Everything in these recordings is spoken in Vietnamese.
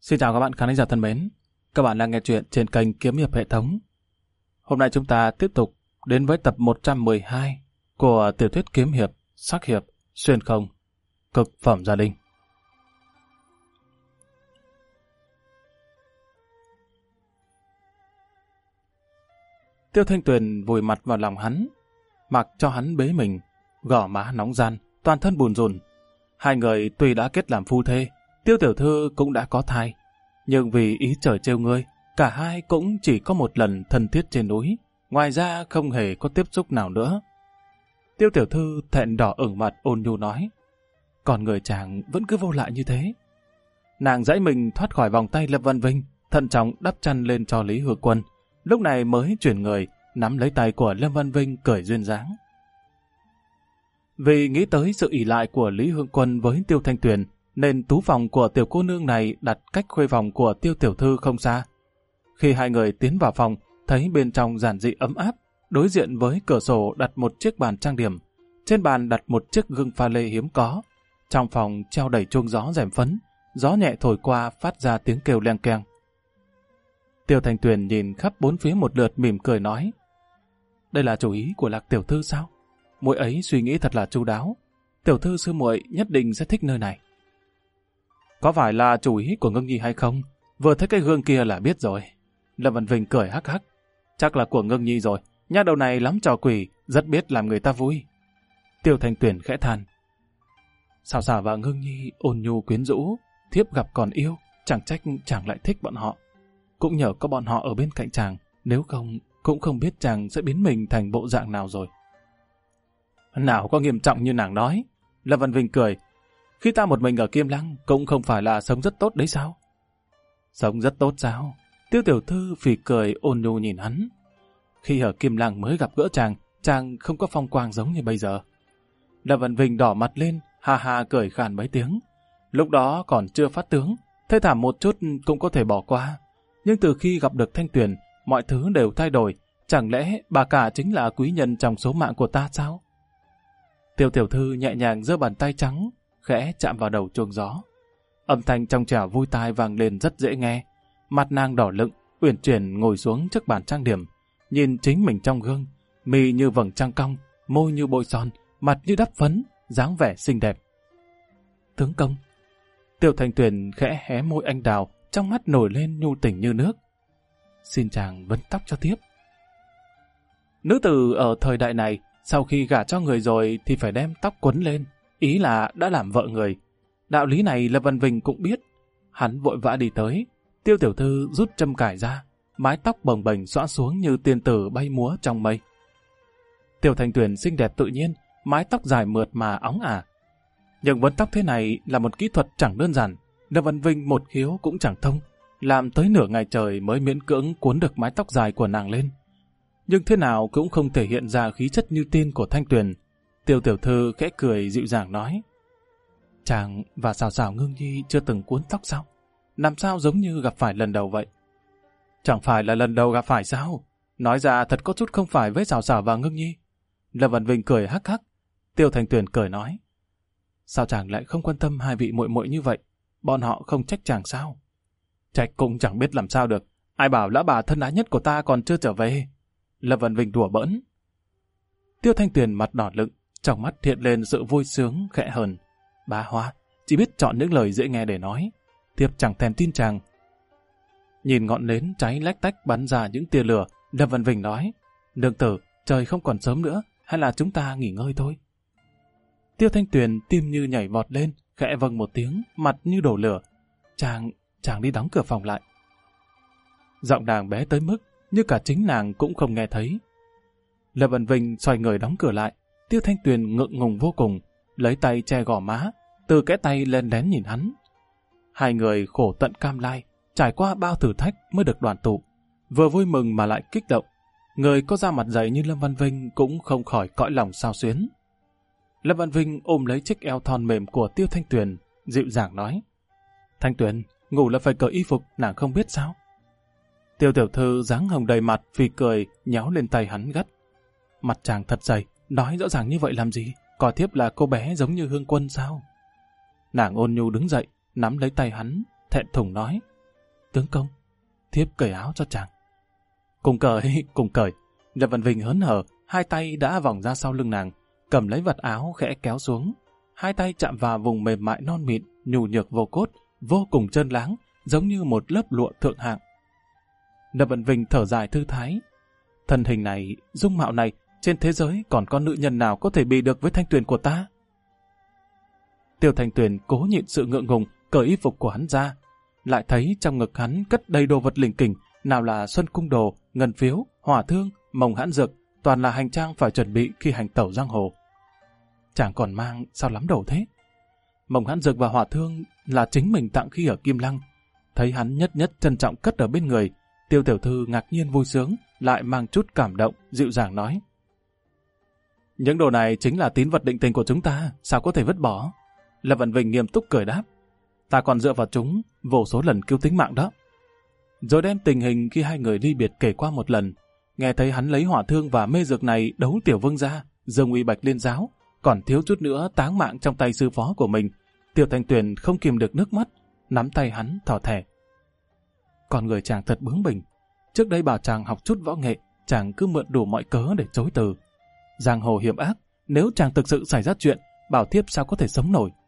Xin chào các bạn khán giả thân mến. Các bạn đang nghe chuyện trên kênh Kiếm Hiệp Hệ Thống. Hôm nay chúng ta tiếp tục đến với tập 112 của tiểu thuyết kiếm hiệp, sắc hiệp, xuyên không, cực phẩm gia đình. Tiêu Thanh Tuyền vùi mặt vào lòng hắn, mặc cho hắn bế mình, gò má nóng ran, toàn thân bùn rùn. Hai người tuy đã kết làm phu thê, Tiêu tiểu thư cũng đã có thai, nhưng vì ý trời trêu ngươi, cả hai cũng chỉ có một lần thân thiết trên núi, ngoài ra không hề có tiếp xúc nào nữa. Tiêu tiểu thư thẹn đỏ ửng mặt ôn nhu nói, còn người chàng vẫn cứ vô lại như thế. Nàng giãy mình thoát khỏi vòng tay Lâm Văn Vinh, thận trọng đắp chăn lên cho Lý Hứa Quân, lúc này mới chuyển người, nắm lấy tay của Lâm Văn Vinh cười duyên dáng. Vì nghĩ tới sự ỷ lại của Lý Hương Quân với Tiêu Thanh Tuyền, nên tú phòng của tiểu cô nương này đặt cách khuê phòng của Tiêu tiểu thư không xa. Khi hai người tiến vào phòng, thấy bên trong giản dị ấm áp, đối diện với cửa sổ đặt một chiếc bàn trang điểm, trên bàn đặt một chiếc gương pha lê hiếm có. Trong phòng treo đầy chuông gió rèm phấn, gió nhẹ thổi qua phát ra tiếng kêu leng keng. Tiêu Thanh Tuyền nhìn khắp bốn phía một lượt mỉm cười nói, đây là chủ ý của Lạc tiểu thư sao? Muội ấy suy nghĩ thật là chu đáo. Tiểu thư sư muội nhất định sẽ thích nơi này. Có phải là chủ ý của Ngưng Nhi hay không? Vừa thấy cái gương kia là biết rồi. Lâm Văn Vinh cười hắc hắc. Chắc là của Ngưng Nhi rồi. Nha đầu này lắm trò quỷ, rất biết làm người ta vui. Tiêu Thanh Tuyền khẽ than. Sảo Sảo và Ngưng Nhi ôn nhu quyến rũ, thiếp gặp còn yêu, chẳng trách chàng lại thích bọn họ. Cũng nhờ có bọn họ ở bên cạnh chàng, nếu không cũng không biết chàng sẽ biến mình thành bộ dạng nào rồi. Nào có nghiêm trọng như nàng nói. Lâm Văn Vinh cười. Khi ta một mình ở Kim Lăng cũng không phải là sống rất tốt đấy sao? Sống rất tốt sao? Tiêu tiểu thư phì cười ôn nhu nhìn hắn. Khi ở Kim Lăng mới gặp gỡ chàng không có phong quang giống như bây giờ. Lâm Văn Vinh đỏ mặt lên, ha ha cười khàn mấy tiếng. Lúc đó còn chưa phát tướng, thê thảm một chút cũng có thể bỏ qua. Nhưng từ khi gặp được Thanh Tuyền, mọi thứ đều thay đổi. Chẳng lẽ bà cả chính là quý nhân trong số mạng của ta sao? Tiêu tiểu thư nhẹ nhàng giơ bàn tay trắng, khẽ chạm vào đầu chuông gió. Âm thanh trong trẻo vui tai vang lên rất dễ nghe. Mặt nàng đỏ lựng, uyển chuyển ngồi xuống trước bàn trang điểm, nhìn chính mình trong gương, mi như vầng trăng cong, môi như bôi son, mặt như đắp phấn, dáng vẻ xinh đẹp. Tướng công. Tiêu Thanh Tuyền khẽ hé môi anh đào, trong mắt nổi lên nhu tình như nước. Xin chàng vấn tóc cho tiếp. Nữ tử ở thời đại này, sau khi gả cho người rồi thì phải đem tóc quấn lên, ý là đã làm vợ người. Đạo lý này Lâm Văn Vinh cũng biết. Hắn vội vã đi tới, Tiêu tiểu thư rút châm cài ra, mái tóc bồng bềnh xõa xuống như tiên tử bay múa trong mây. Tiêu Thanh Tuyền xinh đẹp tự nhiên, mái tóc dài mượt mà óng ả. Nhưng vấn tóc thế này là một kỹ thuật chẳng đơn giản, Lâm Văn Vinh một khiếu cũng chẳng thông, làm tới nửa ngày trời mới miễn cưỡng cuốn được mái tóc dài của nàng lên. Nhưng thế nào cũng không thể hiện ra khí chất như tiên của Thanh Tuyền. Tiêu tiểu thư khẽ cười dịu dàng nói, chàng và Sảo Sảo Ngưng Nhi chưa từng cuốn tóc sao? Làm sao giống như gặp phải lần đầu vậy? Chẳng phải là lần đầu gặp phải sao? Nói ra thật có chút không phải với Sảo Sảo và Ngưng Nhi. Lâm Văn Vinh cười hắc hắc. Tiêu Thanh Tuyền cười nói, sao chàng lại không quan tâm hai vị muội muội như vậy? Bọn họ không trách chàng sao? Trách cũng chẳng biết làm sao được. Ai bảo lão bà thân ái nhất của ta còn chưa trở về? Lâm Văn Vinh đùa bỡn. Tiêu Thanh Tuyền mặt đỏ lựng, trong mắt hiện lên sự vui sướng khẽ hờn. Bá Hoa chỉ biết chọn những lời dễ nghe để nói, thiếp chẳng thèm tin chàng. Nhìn ngọn nến cháy lách tách bắn ra những tia lửa, Lâm Văn Vinh nói, nương tử, trời không còn sớm nữa, hay là chúng ta nghỉ ngơi thôi? Tiêu Thanh Tuyền tim như nhảy vọt lên, khẽ vâng một tiếng, mặt như đổ lửa. Chàng đi đóng cửa phòng lại. Giọng nàng bé tới mức như cả chính nàng cũng không nghe thấy. Lâm Văn Vinh xoay người đóng cửa lại. Tiêu Thanh Tuyền ngượng ngùng vô cùng, lấy tay che gò má, từ cái tay lên lén nhìn hắn. Hai người khổ tận cam lai, trải qua bao thử thách mới được đoàn tụ, vừa vui mừng mà lại kích động. Người có da mặt dày như Lâm Văn Vinh cũng không khỏi cõi lòng xao xuyến. Lâm Văn Vinh ôm lấy chiếc eo thon mềm của Tiêu Thanh Tuyền, dịu dàng nói, Thanh Tuyền, ngủ là phải cởi y phục, nàng không biết sao? Tiêu tiểu thư dáng hồng đầy mặt, phì cười, nhéo lên tay hắn gắt. Mặt chàng thật dày, nói rõ ràng như vậy làm gì? Coi thiếp là cô bé giống như Hương Quân sao? Nàng ôn nhu đứng dậy, nắm lấy tay hắn, thẹn thùng nói, Tướng công, thiếp cởi áo cho chàng. Cùng cởi, cùng cởi. Lâm Văn Vinh hớn hở, hai tay đã vòng ra sau lưng nàng, cầm lấy vật áo khẽ kéo xuống. Hai tay chạm vào vùng mềm mại non mịn, nhu nhược vô cốt, vô cùng trơn láng, giống như một lớp lụa thượng hạng. Lâm Văn Vinh thở dài thư thái. Thân hình này, dung mạo này, trên thế giới còn có nữ nhân nào có thể bị được với Thanh Tuyền của ta? Tiêu Thanh Tuyền cố nhịn sự ngượng ngùng, cởi y phục của hắn ra, lại thấy trong ngực hắn cất đầy đồ vật lỉnh kỉnh, nào là xuân cung đồ, ngân phiếu, hỏa thương, mồng hãn dược, toàn là hành trang phải chuẩn bị khi hành tẩu giang hồ. Chàng còn mang sao lắm đồ thế? Mồng hãn dược và hỏa thương là chính mình tặng khi ở Kim Lăng. Thấy hắn nhất nhất trân trọng cất ở bên người, Tiêu tiểu thư ngạc nhiên vui sướng, lại mang chút cảm động, dịu dàng nói: những đồ này chính là tín vật định tình của chúng ta, sao có thể vứt bỏ? Lâm Văn Vinh nghiêm túc cười đáp: ta còn dựa vào chúng vô số lần cứu tính mạng đó. Rồi đem tình hình khi hai người ly biệt kể qua một lần. Nghe thấy hắn lấy hỏa thương và mê dược này đấu Tiểu Vương gia, Dương Uy Bạch Liên giáo, còn thiếu chút nữa táng mạng trong tay sư phó của mình. Tiêu Thanh Tuyền không kìm được nước mắt, nắm tay hắn thỏ thẻ: con người chàng thật bướng bỉnh. Trước đây bảo chàng học chút võ nghệ, chàng cứ mượn đủ mọi cớ để chối từ. Giang hồ hiểm ác, nếu chàng thực sự xảy ra chuyện, bảo thiếp sao có thể sống nổi.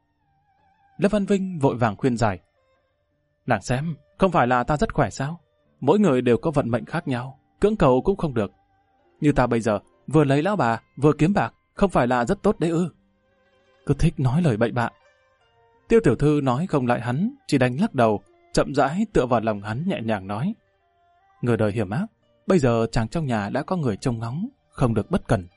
Lâm Văn Vinh vội vàng khuyên giải: nàng xem, không phải là ta rất khỏe sao? Mỗi người đều có vận mệnh khác nhau, cưỡng cầu cũng không được. Như ta bây giờ, vừa lấy lão bà, vừa kiếm bạc, không phải là rất tốt đấy ư? Cứ thích nói lời bậy bạ. Tiêu tiểu thư nói không lại hắn, chỉ đành lắc đầu, chậm rãi tựa vào lòng hắn nhẹ nhàng nói: người đời hiểm ác, bây giờ chàng trong nhà đã có người trông ngóng, không được bất cẩn.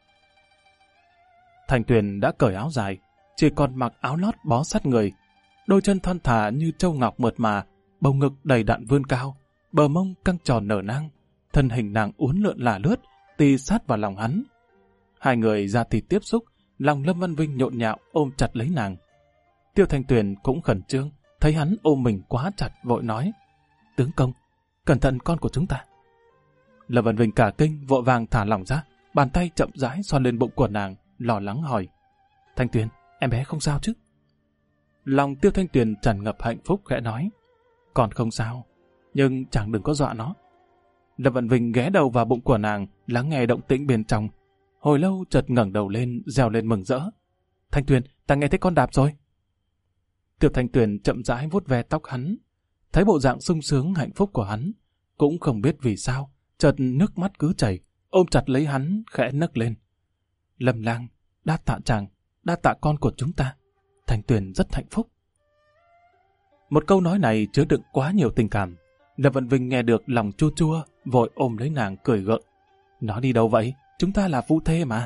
Thanh Tuyền đã cởi áo dài, chỉ còn mặc áo lót bó sát người, đôi chân thon thả như châu ngọc mượt mà, bầu ngực đầy đặn vươn cao, bờ mông căng tròn nở nang, thân hình nàng uốn lượn lả lướt, tì sát vào lòng hắn. Hai người ra thịt tiếp xúc, lòng Lâm Văn Vinh nhộn nhạo ôm chặt lấy nàng. Tiêu Thanh Tuyền cũng khẩn trương, thấy hắn ôm mình quá chặt, vội nói: tướng công, cẩn thận con của chúng ta. Lâm Văn Vinh cả kinh, vội vàng thả lỏng ra, bàn tay chậm rãi xoa lên bụng của nàng, lo lắng hỏi: Thanh Tuyền, em bé không sao chứ? Lòng Tiêu Thanh Tuyền tràn ngập hạnh phúc khẽ nói: còn không sao, nhưng chàng đừng có dọa nó. Lâm Văn Vinh ghé đầu vào bụng của nàng, lắng nghe động tĩnh bên trong. Hồi lâu chợt ngẩng đầu lên, reo lên mừng rỡ: Thanh Tuyền, ta nghe thấy con đạp rồi. Tiêu Thanh Tuyền chậm rãi vuốt ve tóc hắn, thấy bộ dạng sung sướng hạnh phúc của hắn, cũng không biết vì sao, chợt nước mắt cứ chảy, ôm chặt lấy hắn, khẽ nấc lên: Lâm lang, đa tạ chàng, đa tạ con của chúng ta. Thanh Tuyền rất hạnh phúc. Một câu nói này chứa đựng quá nhiều tình cảm. Lâm Văn Vinh nghe được lòng chua chua, vội ôm lấy nàng cười gượng: nó đi đâu vậy? Chúng ta là phu thê mà.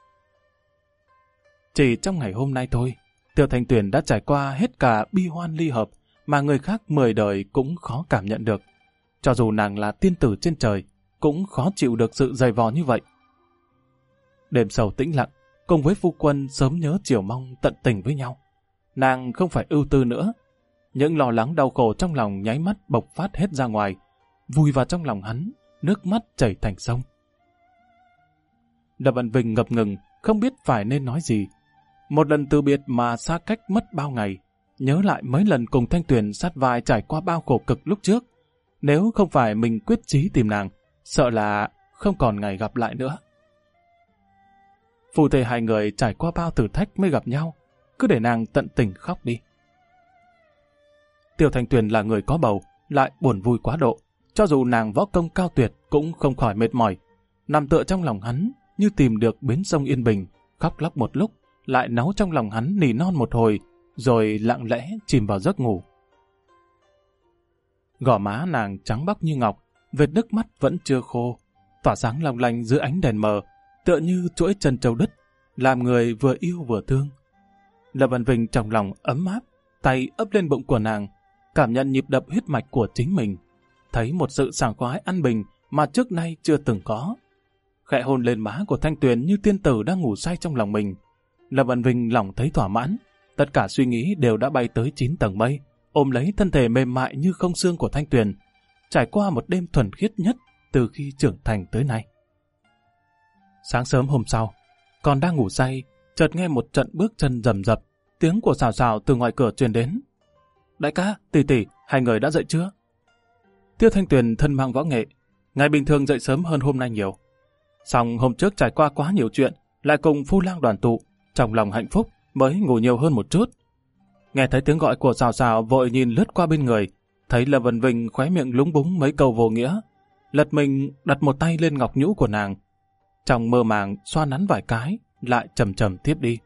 Chỉ trong ngày hôm nay thôi, Tiêu Thanh Tuyền đã trải qua hết cả bi hoan ly hợp mà người khác 10 đời cũng khó cảm nhận được. Cho dù nàng là tiên tử trên trời, cũng khó chịu được sự dày vò như vậy. Đêm sầu tĩnh lặng, cùng với phu quân sớm nhớ chiều mong tận tình với nhau. Nàng không phải ưu tư nữa. Những lo lắng đau khổ trong lòng nháy mắt bộc phát hết ra ngoài, vùi vào trong lòng hắn, nước mắt chảy thành sông. Lâm Văn Vinh ngập ngừng, không biết phải nên nói gì. Một lần từ biệt mà xa cách mất bao ngày, nhớ lại mấy lần cùng Thanh Tuyền sát vai trải qua bao khổ cực lúc trước. Nếu không phải mình quyết chí tìm nàng, sợ là không còn ngày gặp lại nữa. Phu thê hai người trải qua bao thử thách mới gặp nhau, cứ để nàng tận tình khóc đi. Tiêu Thanh Tuyền là người có bầu, lại buồn vui quá độ. Cho dù nàng võ công cao tuyệt cũng không khỏi mệt mỏi. Nằm tựa trong lòng hắn như tìm được bến sông yên bình, khóc lóc một lúc, lại náu trong lòng hắn nỉ non một hồi, rồi lặng lẽ chìm vào giấc ngủ. Gò má nàng trắng bóc như ngọc, vệt nước mắt vẫn chưa khô, tỏa sáng long lanh dưới ánh đèn mờ, tựa như chuỗi chân châu đất, làm người vừa yêu vừa thương. Lâm Văn Vinh trong lòng ấm áp, tay ấp lên bụng của nàng, cảm nhận nhịp đập huyết mạch của chính mình, thấy một sự sảng khoái an bình mà trước nay chưa từng có. Khẽ hôn lên má của Thanh Tuyền như tiên tử đang ngủ say trong lòng mình. Lâm Văn Vinh lòng thấy thỏa mãn, tất cả suy nghĩ đều đã bay tới 9 tầng mây, ôm lấy thân thể mềm mại như không xương của Thanh Tuyền, trải qua một đêm thuần khiết nhất từ khi trưởng thành tới nay. Sáng sớm hôm sau, còn đang ngủ say, chợt nghe một trận bước chân rầm rập, tiếng của Sào Sào từ ngoài cửa truyền đến. Đại ca, tỷ tỷ, hai người đã dậy chưa? Tiêu Thanh Tuyền thân mang võ nghệ, ngày bình thường dậy sớm hơn hôm nay nhiều. Song hôm trước trải qua quá nhiều chuyện, lại cùng phu lang đoàn tụ, trong lòng hạnh phúc mới ngủ nhiều hơn một chút. Nghe thấy tiếng gọi của Sào Sào, vội nhìn lướt qua bên người, thấy Lâm Vân Vinh khóe miệng lúng búng mấy câu vô nghĩa, lật mình đặt một tay lên ngọc nhũ của nàng, trong mơ màng xoa nắn vài cái, lại chậm chậm tiếp đi.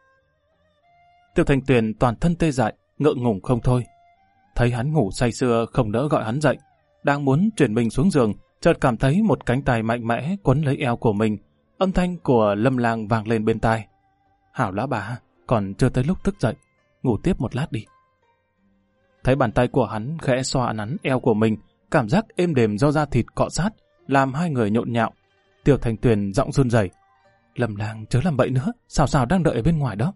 Tiêu Thanh Tuyền toàn thân tê dại, ngượng ngùng không thôi. Thấy hắn ngủ say sưa không đỡ gọi hắn dậy, đang muốn chuyển mình xuống giường, chợt cảm thấy một cánh tay mạnh mẽ quấn lấy eo của mình. Âm thanh của Lâm Lang vang lên bên tai. Hảo lão bà, còn chưa tới lúc thức dậy, ngủ tiếp một lát đi. Thấy bàn tay của hắn khẽ xoa nắn eo của mình, cảm giác êm đềm do da thịt cọ sát, làm hai người nhộn nhạo. Tiêu Thanh Tuyền giọng run rẩy, Lâm Lang chớ làm bậy nữa, Sào Sào đang đợi ở bên ngoài đó.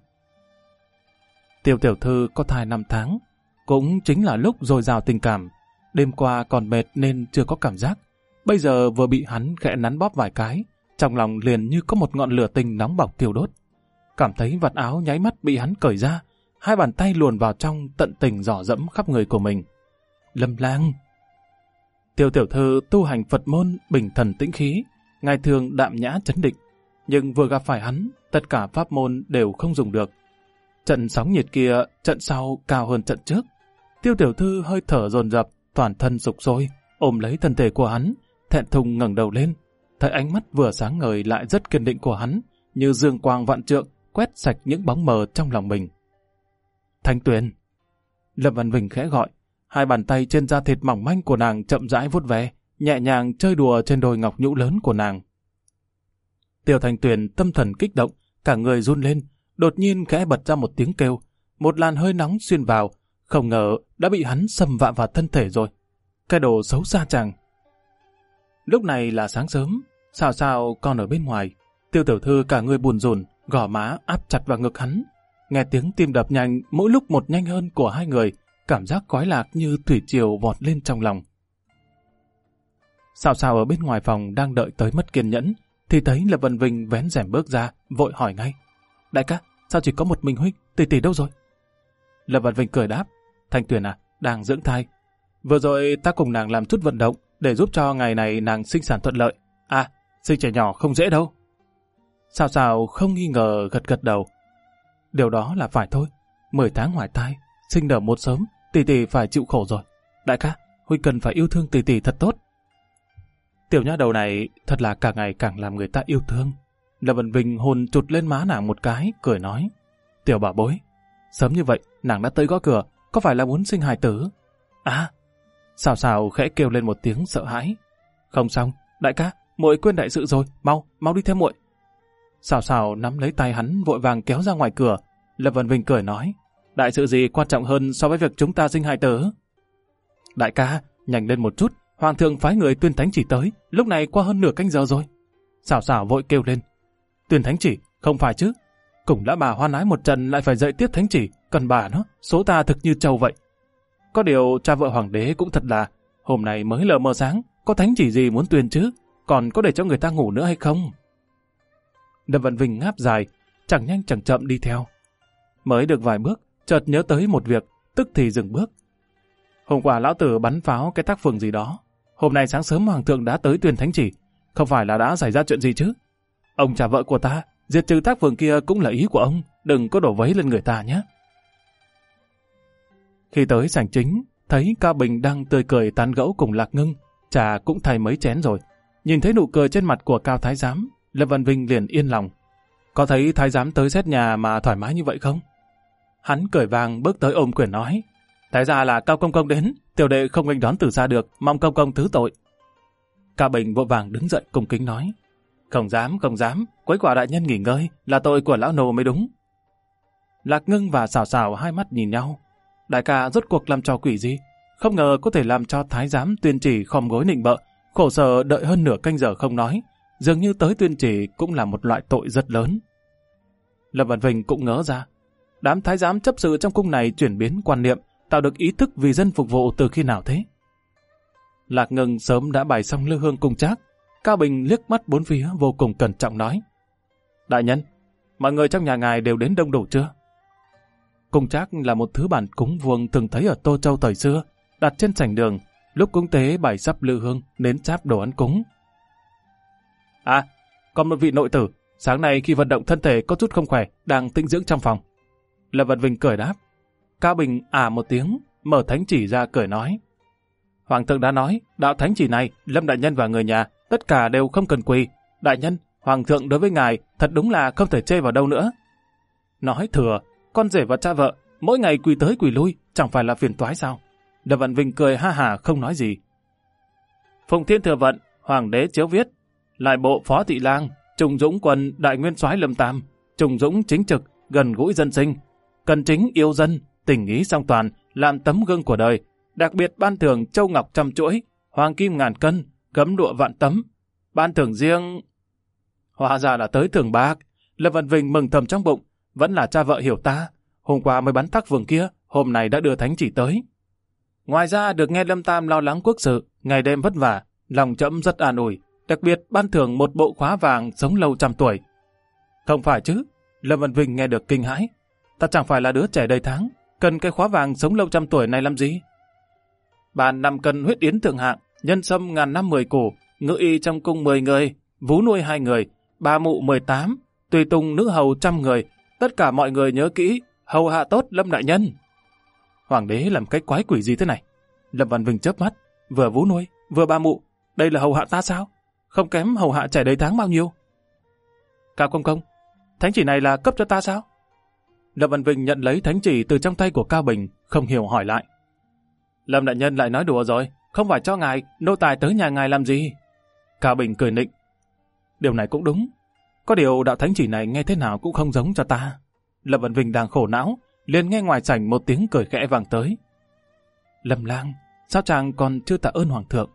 Tiêu tiểu thư có thai 5 tháng, cũng chính là lúc dồi dào tình cảm. Đêm qua còn mệt nên chưa có cảm giác, bây giờ vừa bị hắn khẽ nắn bóp vài cái, trong lòng liền như có một ngọn lửa tình nóng bỏng thiêu đốt. Cảm thấy vạt áo nháy mắt bị hắn cởi ra, hai bàn tay luồn vào trong tận tình dò dẫm khắp người của mình. Lâm Lang. Tiêu tiểu thư tu hành Phật môn bình thần tĩnh khí, ngày thường đạm nhã trấn định, nhưng vừa gặp phải hắn, tất cả pháp môn đều không dùng được. Trận sóng nhiệt kia, trận sau cao hơn trận trước. Tiêu tiểu thư hơi thở dồn dập, toàn thân sục sôi, ôm lấy thân thể của hắn, thẹn thùng ngẩng đầu lên, thấy ánh mắt vừa sáng ngời lại rất kiên định của hắn, như dương quang vạn trượng, quét sạch những bóng mờ trong lòng mình. Thanh Tuyền. Lâm Văn Vinh khẽ gọi, hai bàn tay trên da thịt mỏng manh của nàng chậm rãi vuốt ve, nhẹ nhàng chơi đùa trên đôi ngọc nhũ lớn của nàng. Tiêu Thanh Tuyền tâm thần kích động, cả người run lên, đột nhiên khẽ bật ra một tiếng kêu, một làn hơi nóng xuyên vào, không ngờ đã bị hắn xâm vạ vào thân thể rồi. Cái đồ xấu xa chàng. Lúc này là sáng sớm, Sào Sào còn ở bên ngoài. Tiêu tiểu thư cả người buồn rùn, gò má áp chặt vào ngực hắn. Nghe tiếng tim đập nhanh, mỗi lúc một nhanh hơn của hai người, cảm giác khoái lạc như thủy triều vọt lên trong lòng. Sào Sào ở bên ngoài phòng đang đợi tới mất kiên nhẫn, thì thấy Lâm Vân Vinh vén rèm bước ra, vội hỏi ngay. Đại ca, sao chỉ có một mình huynh, tỷ tỷ đâu rồi? Lâm Vân Vinh cười đáp, Thanh Tuyền à, đang dưỡng thai. Vừa rồi ta cùng nàng làm chút vận động, để giúp cho ngày này nàng sinh sản thuận lợi. À, sinh trẻ nhỏ không dễ đâu. Sào Sào không nghi ngờ gật gật đầu. Điều đó là phải thôi, 10 tháng hoài thai, sinh nở một sớm, tỷ tỷ phải chịu khổ rồi. Đại ca, huynh cần phải yêu thương tỷ tỷ thật tốt. Tiểu nha đầu này thật là càng ngày càng làm người ta yêu thương. Lâm Vân Vinh hôn chụt lên má nàng một cái, cười nói. Tiểu bảo bối, sớm như vậy nàng đã tới gõ cửa, có phải là muốn sinh hài tử? À, Sào Sào khẽ kêu lên một tiếng sợ hãi. Không xong, đại ca, muội quên đại sự rồi, mau đi theo muội. Sào Sào nắm lấy tay hắn vội vàng kéo ra ngoài cửa. Lâm Vân Vinh cười nói, đại sự gì quan trọng hơn so với việc chúng ta sinh hài tử? Đại ca, nhanh lên một chút, hoàng thượng phái người tuyên thánh chỉ tới, lúc này qua hơn nửa canh giờ rồi. Sào Sào vội kêu lên, tuyên thánh chỉ, không phải chứ? Cùng đã bà hoan ái một trận lại phải dậy tiếp thánh chỉ, cần bà nó, số ta thực như trâu vậy. Có điều cha vợ hoàng đế cũng thật là, hôm nay mới lờ mờ sáng, có thánh chỉ gì muốn tuyên chứ, còn có để cho người ta ngủ nữa hay không? Lâm Văn Vinh ngáp dài, chẳng nhanh chẳng chậm đi theo. Mới được vài bước, chợt nhớ tới một việc, tức thì dừng bước. Hôm qua lão tử bắn pháo cái tác phường gì đó, hôm nay sáng sớm hoàng thượng đã tới tuyên thánh chỉ, không phải là đã xảy ra chuyện gì chứ? Ông cha vợ của ta, diệt trừ tác phường kia cũng là ý của ông, đừng có đổ vấy lên người ta nhé. Khi tới sảnh chính, thấy Cao Bình đang tươi cười tán gẫu cùng Lạc Ngưng, trà cũng thay mấy chén rồi. Nhìn thấy nụ cười trên mặt của Cao Thái Giám, Lâm Văn Vinh liền yên lòng. Có thấy Thái Giám tới xét nhà mà thoải mái như vậy không? Hắn cười vàng bước tới ôm quyền nói, Thái ra là Cao Công Công đến, tiểu đệ không nghênh đón từ xa được, mong Công Công thứ tội. Cao Bình vội vàng đứng dậy cung kính nói, không dám, quấy quả đại nhân nghỉ ngơi, là tội của lão nô mới đúng. Lạc Ngưng và Sào Sào hai mắt nhìn nhau. Đại ca rốt cuộc làm trò quỷ gì? Không ngờ có thể làm cho Thái Giám tuyên chỉ khom gối nịnh bợ, khổ sở đợi hơn nửa canh giờ không nói. Dường như tới tuyên chỉ cũng là một loại tội rất lớn. Lâm Văn Vinh cũng ngỡ ra. Đám Thái Giám chấp sự trong cung này chuyển biến quan niệm, tạo được ý thức vì dân phục vụ từ khi nào thế? Lạc Ngưng sớm đã bày xong lư hương cung trác. Cao Bình liếc mắt bốn phía vô cùng cẩn trọng nói, đại nhân, mọi người trong nhà ngài đều đến đông đủ chưa? Cung trác là một thứ bản cúng vuông thường thấy ở Tô Châu thời xưa, đặt trên sảnh đường, lúc cúng tế bày sắp lư hương, nến cháp đồ ăn cúng. À, còn một vị nội tử, sáng nay khi vận động thân thể có chút không khỏe, đang tĩnh dưỡng trong phòng. Lâm Văn Vinh cười đáp. Cao Bình một tiếng, mở thánh chỉ ra cười nói. Hoàng thượng đã nói, đạo thánh chỉ này, Lâm đại nhân và người nhà, tất cả đều không cần quỳ. Đại nhân, Hoàng thượng đối với ngài thật đúng là không thể chê vào đâu nữa. Nói thừa, con rể và cha vợ, mỗi ngày quỳ tới quỳ lui, chẳng phải là phiền toái sao? Lâm Văn Vinh cười ha hả không nói gì. Phụng Thiên Thừa Vận, Hoàng đế chiếu viết, lại bộ Phó Thị Lang, Trùng Dũng Quân Đại Nguyên Soái Lâm Tam, Trùng Dũng chính trực, gần gũi dân sinh, cần chính yêu dân, tình ý song toàn, làm tấm gương của đời, đặc biệt ban thưởng châu ngọc trăm chuỗi, hoàng kim ngàn cân, gấm lụa vạn tấm, ban thưởng riêng. Hóa ra là tới thưởng bạc. Lâm Văn Vinh mừng thầm trong bụng, vẫn là cha vợ hiểu ta, hôm qua mới bắn tắc vườn kia, hôm nay đã đưa thánh chỉ tới. Ngoài ra được nghe Lâm Tam lo lắng quốc sự, ngày đêm vất vả, lòng trẫm rất an ủi, đặc biệt ban thưởng một bộ khóa vàng sống lâu trăm tuổi. Không phải chứ? Lâm Văn Vinh nghe được kinh hãi. Ta chẳng phải là đứa trẻ đầy tháng, cần cái khóa vàng sống lâu trăm tuổi này làm gì? Bàn 5 cân huyết yến thượng hạng, nhân sâm ngàn năm 10 củ, ngự y trong cung 10 người, vú nuôi 2 người, bà mụ 18, tùy tùng nữ hầu 100 người, tất cả mọi người nhớ kỹ, hầu hạ tốt Lâm đại nhân. Hoàng đế làm cái quái quỷ gì thế này? Lâm Văn Vinh chớp mắt, vừa vú nuôi, vừa bà mụ, đây là hầu hạ ta sao? Không kém hầu hạ trẻ đầy tháng bao nhiêu? Cao công công, thánh chỉ này là cấp cho ta sao? Lâm Văn Vinh nhận lấy thánh chỉ từ trong tay của Cao Bình, không hiểu hỏi lại. Lâm đại nhân lại nói đùa rồi, không phải cho ngài, nô tài tới nhà ngài làm gì? Cao Bình cười nịnh. Điều này cũng đúng, có điều đạo thánh chỉ này nghe thế nào cũng không giống cho ta. Lâm Văn Vinh đang khổ não, liền nghe ngoài sảnh một tiếng cười khẽ vang tới. Lâm lang, sao chàng còn chưa tạ ơn hoàng thượng?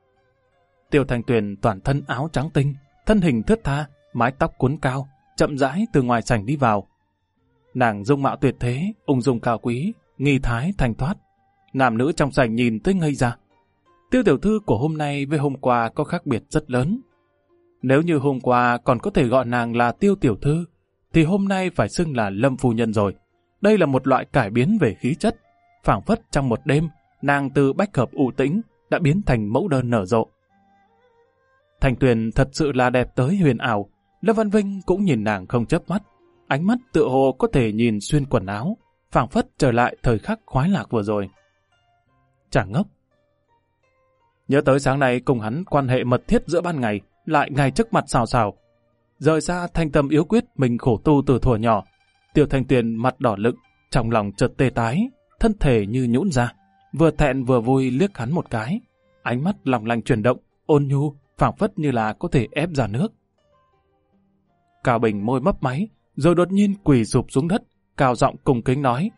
Tiêu Thanh Tuyền toàn thân áo trắng tinh, thân hình thướt tha, mái tóc cuốn cao, chậm rãi từ ngoài sảnh đi vào. Nàng dung mạo tuyệt thế, ung dung cao quý, nghi thái thanh thoát. Nam nữ trong sảnh nhìn tới ngây ra. Tiêu tiểu thư của hôm nay với hôm qua có khác biệt rất lớn. Nếu như hôm qua còn có thể gọi nàng là Tiêu tiểu thư, thì hôm nay phải xưng là Lâm phu nhân rồi. Đây là một loại cải biến về khí chất. Phảng phất trong một đêm, nàng từ bách hợp u tĩnh đã biến thành mẫu đơn nở rộ. Thanh Tuyền thật sự là đẹp tới huyền ảo. Lâm Văn Vinh cũng nhìn nàng không chớp mắt. Ánh mắt tựa hồ có thể nhìn xuyên quần áo, phảng phất trở lại thời khắc khoái lạc vừa rồi. Chàng ngốc. Nhớ tới sáng nay cùng hắn quan hệ mật thiết giữa ban ngày, lại ngay trước mặt xào xào. Rời xa thanh tâm yếu quyết mình khổ tu từ thuở nhỏ. Tiêu Thanh Tuyền mặt đỏ lựng, trong lòng chợt tê tái, thân thể như nhũn ra, vừa thẹn vừa vui liếc hắn một cái. Ánh mắt lòng lành chuyển động, ôn nhu, phảng phất như là có thể ép ra nước. Cao Bình môi mấp máy, rồi đột nhiên quỳ sụp xuống đất, cao giọng cung kính nói.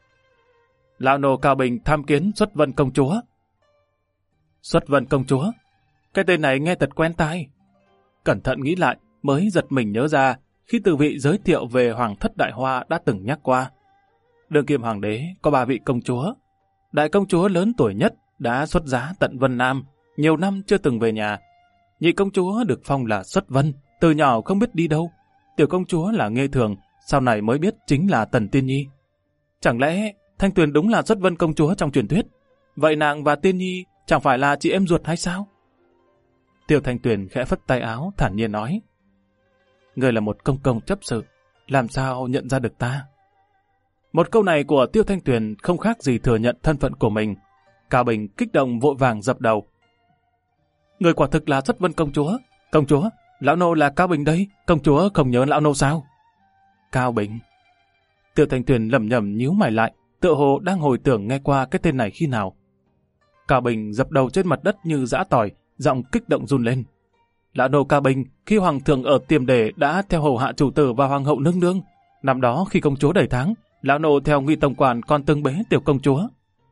Lão nô Cao Bình tham kiến Xuất Vân công chúa. Xuất Vân công chúa? Cái tên này nghe thật quen tai. Cẩn thận nghĩ lại, mới giật mình nhớ ra khi từ vị giới thiệu về Hoàng thất Đại Hoa đã từng nhắc qua. Đương kim hoàng đế có 3 vị công chúa. Đại công chúa lớn tuổi nhất đã xuất giá tận Vân Nam, nhiều năm chưa từng về nhà. Nhị công chúa được phong là Xuất Vân, từ nhỏ không biết đi đâu. Tiểu công chúa là Nghê Thường, sau này mới biết chính là Tần Tiên Nhi. Chẳng lẽ Thanh Tuyền đúng là Xuất Vân công chúa trong truyền thuyết? Vậy nàng và Tiên Nhi chẳng phải là chị em ruột hay sao? Tiêu Thanh Tuyền khẽ phất tay áo, thản nhiên nói. Người là một công công chấp sự, làm sao nhận ra được ta? Một câu này của Tiêu Thanh Tuyền không khác gì thừa nhận thân phận của mình. Cao Bình kích động vội vàng dập đầu. Người quả thực là Xuất Vân công chúa. Công chúa, lão nô là Cao Bình đây, công chúa không nhớ lão nô sao? Cao Bình. Tiêu Thanh Tuyền lẩm nhẩm nhíu mày lại, tựa hồ đang hồi tưởng nghe qua cái tên này khi nào. Cao Bình dập đầu trên mặt đất như giã tỏi, giọng kích động run lên. Lão nô Cao Bình, khi hoàng thượng ở Tiềm Đề đã theo hầu hạ chủ tử và hoàng hậu nương nương. Năm đó khi công chúa đầy tháng, lão nô theo ngụy tổng quản còn từng bế tiểu công chúa.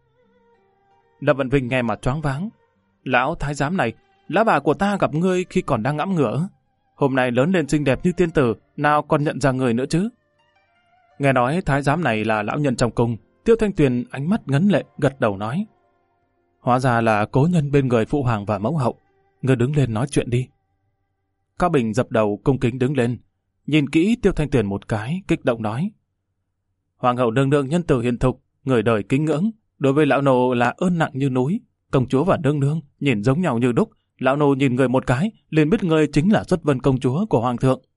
Lâm Văn Vinh nghe mà choáng váng. Lão thái giám này, lão bà của ta gặp ngươi khi còn đang ngẫm ngửa. Hôm nay lớn lên xinh đẹp như tiên tử, nào còn nhận ra người nữa chứ? Nghe nói thái giám này là lão nhân trong cung, Tiêu Thanh Tuyền ánh mắt ngấn lệ gật đầu nói. Hóa ra là cố nhân bên người phụ hoàng và mẫu hậu. Ngươi đứng lên nói chuyện đi. Cao Bình dập đầu cung kính đứng lên, nhìn kỹ Tiêu Thanh Tuyền một cái, kích động nói. Hoàng hậu nương nương nhân từ hiền thục, người đời kính ngưỡng, đối với lão nô là ơn nặng như núi, Công chúa và nương nương nhìn giống nhau như đúc, lão nô nhìn người một cái, liền biết ngươi chính là Xuất Vân công chúa của hoàng thượng.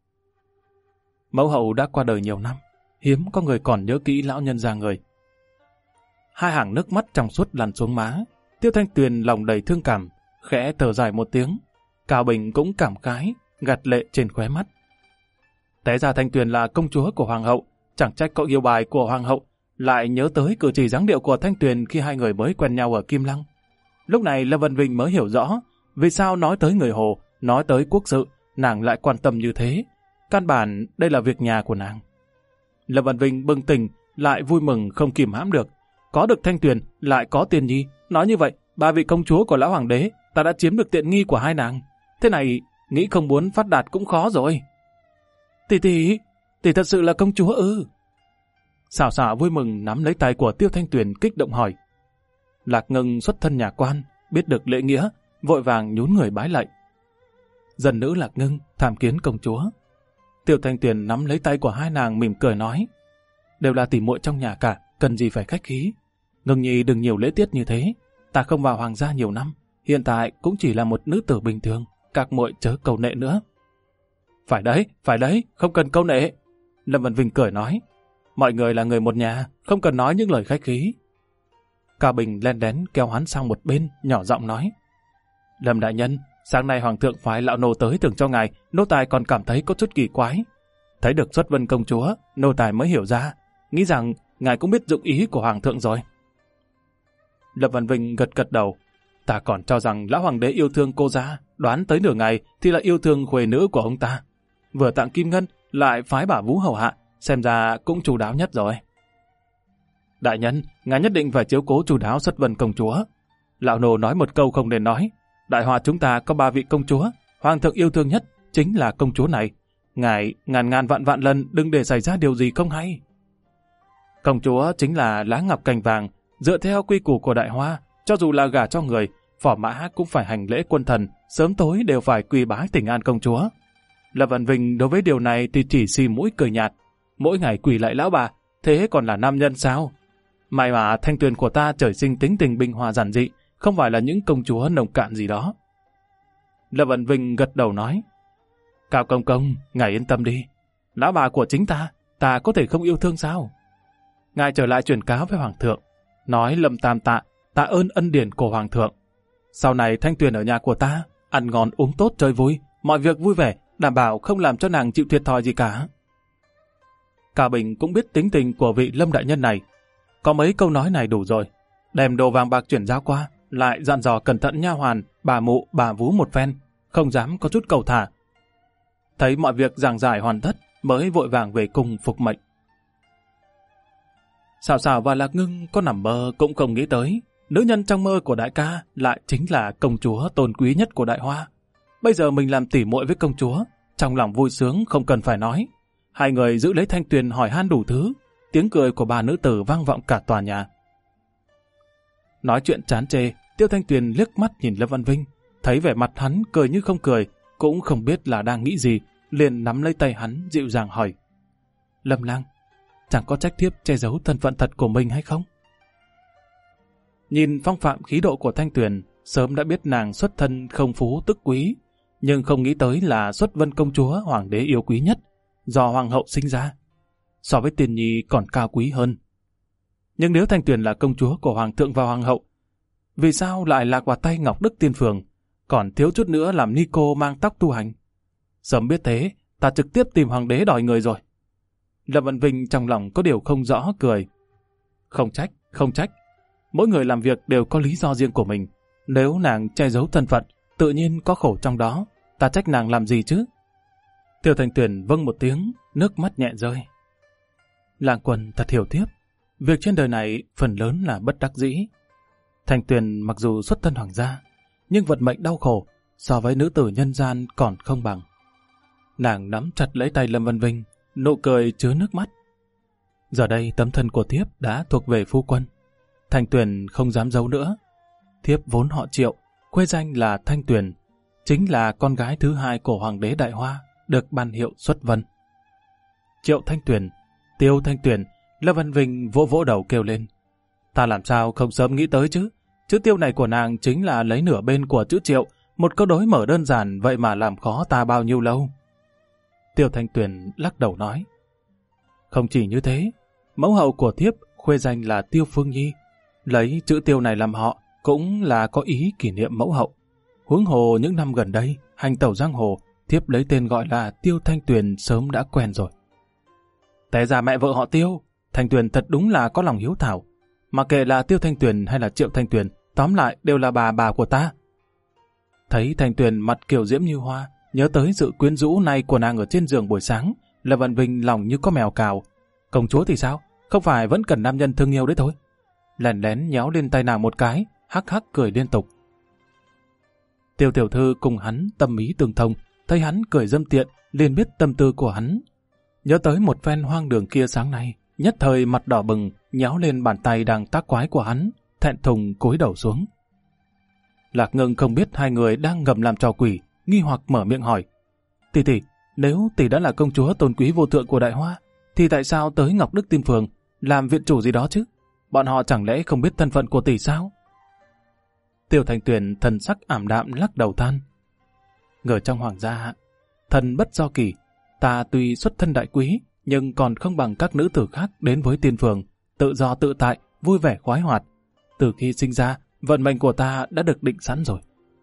Mẫu hậu đã qua đời nhiều năm, hiếm có người còn nhớ kỹ lão nhân gia người. Hai hàng nước mắt trong suốt lăn xuống má, Tiêu Thanh Tuyền lòng đầy thương cảm, khẽ thở dài một tiếng. Cao Bình cũng cảm khái, gạt lệ trên khóe mắt. Té ra Thanh Tuyền là công chúa của hoàng hậu, chẳng trách có yêu bài của hoàng hậu, lại nhớ tới cử chỉ dáng điệu của Thanh Tuyền khi hai người mới quen nhau ở Kim Lăng. Lúc này Lâm Vân Vinh mới hiểu rõ vì sao nói tới người Hồ, nói tới quốc sự, nàng lại quan tâm như thế. Căn bản đây là việc nhà của nàng. Lâm Vân Vinh bừng tỉnh, lại vui mừng không kìm hãm được. Có được Thanh Tuyền, lại có Tiên Nhi. Nói như vậy, ba vị công chúa của lão hoàng đế, ta đã chiếm được tiện nghi của hai nàng. Thế này, nghĩ không muốn phát đạt cũng khó rồi. Tỷ thật sự là công chúa ư? Xảo Xảo vui mừng nắm lấy tay của Tiêu Thanh Tuyền kích động hỏi. Lạc Ngân xuất thân nhà quan, biết được lễ nghĩa, vội vàng nhún người bái lạy. Dân nữ Lạc Ngân tham kiến công chúa. Tiêu Thanh Tuyền nắm lấy tay của hai nàng mỉm cười nói. Đều là tỉ muội trong nhà cả, cần gì phải khách khí. Ngân nhi đừng nhiều lễ tiết như thế. Ta không vào hoàng gia nhiều năm, hiện tại cũng chỉ là một nữ tử bình thường, các muội chớ câu nệ nữa. Phải đấy, không cần câu nệ. Lâm Vân Vinh cười nói. Mọi người là người một nhà, không cần nói những lời khách khí. Cao Bình len đén kéo hắn sang một bên, nhỏ giọng nói. Lâm đại nhân, sáng nay hoàng thượng phái lão nô tới thưởng cho ngài, nô tài còn cảm thấy có chút kỳ quái. Thấy được Xuất Vân công chúa, nô tài mới hiểu ra, nghĩ rằng ngài cũng biết dụng ý của hoàng thượng rồi. Lâm Văn Vinh gật gật đầu. Ta còn cho rằng lão hoàng đế yêu thương cô gia, đoán tới nửa ngày thì là yêu thương khuê nữ của ông ta. Vừa tặng kim ngân, lại phái bà Vũ hầu hạ, xem ra cũng chu đáo nhất rồi. Đại nhân, ngài nhất định phải chiếu cố chu đáo Xuất Vân công chúa. Lão nô nói một câu không nên nói. Đại Hoa chúng ta có 3 vị công chúa, hoàng thượng yêu thương nhất chính là công chúa này. Ngài ngàn vạn lần đừng để xảy ra điều gì không hay. Công chúa chính là lá ngọc cành vàng, dựa theo quy củ của Đại Hoa, cho dù là gả cho người, phò mã cũng phải hành lễ quân thần, sớm tối đều phải quỳ bái thỉnh an công chúa. Lâm Văn Vinh đối với điều này thì chỉ xì mũi cười nhạt, mỗi ngày quỳ lại lão bà, thế còn là nam nhân sao? May mà Thanh Tuyền của ta trời sinh tính tình bình hòa giản dị, không phải là những công chúa nồng cạn gì đó. Lâm Văn Vinh gật đầu nói, Cao công công, ngài yên tâm đi, lão bà của chính ta có thể không yêu thương sao? Ngài trở lại truyền cáo với hoàng thượng, nói Lâm Tam tạ ơn ân điển của hoàng thượng. Sau này Thanh Tuyền ở nhà của ta, ăn ngon uống tốt chơi vui, mọi việc vui vẻ, đảm bảo không làm cho nàng chịu thiệt thòi gì cả. Cao Bình cũng biết tính tình của vị Lâm đại nhân này, có mấy câu nói này đủ rồi, đem đồ vàng bạc chuyển giao qua, lại dặn dò cẩn thận nha hoàn, bà mụ, bà vú một phen, không dám có chút cầu thả. Thấy mọi việc giảng giải hoàn tất, mới vội vàng về cung phục mệnh. Xảo Xảo và Lạc Ngưng có nằm mơ cũng không nghĩ tới, nữ nhân trong mơ của đại ca lại chính là công chúa tôn quý nhất của Đại Hoa. Bây giờ mình làm tỉ muội với công chúa, trong lòng vui sướng không cần phải nói. Hai người giữ lấy Thanh Tuyền hỏi han đủ thứ, tiếng cười của bà nữ tử vang vọng cả tòa nhà. Nói chuyện chán chê, Tiêu Thanh Tuyền liếc mắt nhìn Lâm Văn Vinh, thấy vẻ mặt hắn cười như không cười, cũng không biết là đang nghĩ gì, liền nắm lấy tay hắn dịu dàng hỏi. Lâm lang, chẳng có trách thiếp che giấu thân phận thật của mình hay không? Nhìn phong phạm khí độ của Thanh Tuyền, sớm đã biết nàng xuất thân không phú tức quý, nhưng không nghĩ tới là Xuất Vân công chúa hoàng đế yêu quý nhất, do hoàng hậu sinh ra. So với Tiên Nhi còn cao quý hơn. Nhưng nếu Thanh Tuyền là công chúa của hoàng thượng và hoàng hậu, vì sao lại lạc vào tay Ngọc Đức Tiên Phường, còn thiếu chút nữa làm ni cô mang tóc tu hành? Sớm biết thế, ta trực tiếp tìm hoàng đế đòi người rồi. Lâm Văn Vinh trong lòng có điều không rõ cười. Không trách. Mỗi người làm việc đều có lý do riêng của mình. Nếu nàng che giấu thân phận, tự nhiên có khổ trong đó, ta trách nàng làm gì chứ? Tiêu Thanh Tuyền vâng một tiếng, nước mắt nhẹ rơi. Làng Quần thật hiểu tiếp, việc trên đời này phần lớn là bất đắc dĩ. Thanh Tuyền mặc dù xuất thân hoàng gia, nhưng vận mệnh đau khổ, so với nữ tử nhân gian còn không bằng. Nàng nắm chặt lấy tay Lâm Văn Vinh, nụ cười chứa nước mắt. Giờ đây tấm thân của thiếp đã thuộc về phu quân. Thanh Tuyền không dám giấu nữa. Thiếp vốn họ Triệu, quê danh là Thanh Tuyền, chính là con gái thứ hai của hoàng đế Đại Hoa, được ban hiệu Xuất Vân. Triệu Thanh Tuyền, Tiêu Thanh Tuyền, Lâm Văn Vinh vỗ vỗ đầu kêu lên. Ta làm sao không sớm nghĩ tới chứ? Chữ Tiêu này của nàng chính là lấy nửa bên của chữ Triệu, một câu đối mở đơn giản vậy mà làm khó ta bao nhiêu lâu. Tiêu Thanh Tuyền lắc đầu nói, không chỉ như thế, mẫu hậu của thiếp khuê danh là Tiêu Phương Nhi, lấy chữ Tiêu này làm họ cũng là có ý kỷ niệm mẫu hậu. Huống hồ những năm gần đây, hành tẩu giang hồ, thiếp lấy tên gọi là Tiêu Thanh Tuyền sớm đã quen rồi. Té ra mẹ vợ họ Tiêu, Thanh Tuyền thật đúng là có lòng hiếu thảo. Mà kệ là Tiêu Thanh Tuyền hay là Triệu Thanh Tuyền, tóm lại đều là bà của ta. Thấy Thanh Tuyền mặt kiều diễm như hoa, nhớ tới sự quyến rũ này của nàng ở trên giường buổi sáng, là Vận Vinh lòng như có mèo cào. Công chúa thì sao? Không phải vẫn cần nam nhân thương yêu đấy thôi. Lén lén nhéo lên tay nàng một cái, hắc hắc cười liên tục. Tiêu tiểu thư cùng hắn tâm ý tương thông, thấy hắn cười dâm tiện, liền biết tâm tư của hắn. Nhớ tới một phen hoang đường kia sáng nay, nhất thời mặt đỏ bừng, nhéo lên bàn tay đang tác quái của hắn, thẹn thùng cúi đầu xuống. Lạc Ngưng không biết hai người đang ngầm làm trò quỷ, nghi hoặc mở miệng hỏi. Tỷ tỷ, nếu tỷ đã là công chúa tôn quý vô thượng của Đại Hoa, thì tại sao tới Ngọc Đức Tiên Phường làm viện chủ gì đó chứ? Bọn họ chẳng lẽ không biết thân phận của tỷ sao? Tiêu Thanh Tuyền thần sắc ảm đạm lắc đầu than. Người trong hoàng gia, thần bất do kỳ, ta tuy xuất thân đại quý, nhưng còn không bằng các nữ tử khác đến với Tiên Phường, tự do tự tại, vui vẻ khoái hoạt. Từ khi sinh ra, vận mệnh của ta đã được định sẵn rồi.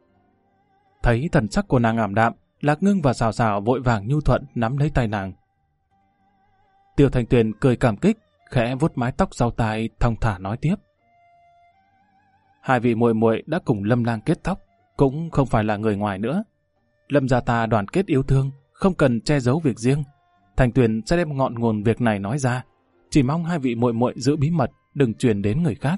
Thấy thần sắc của nàng ảm đạm, Lạc Ngưng và Sào Sào vội vàng nhu thuận nắm lấy tay nàng. Tiêu Thanh Tuyền cười cảm kích, khẽ vuốt mái tóc sau tai, thong thả nói tiếp. Hai vị muội muội đã cùng Lâm lang kết tóc, cũng không phải là người ngoài nữa. Lâm gia ta đoàn kết yêu thương, không cần che giấu việc riêng. Thanh Tuyền sẽ đem ngọn nguồn việc này nói ra, chỉ mong hai vị muội muội giữ bí mật, đừng truyền đến người khác.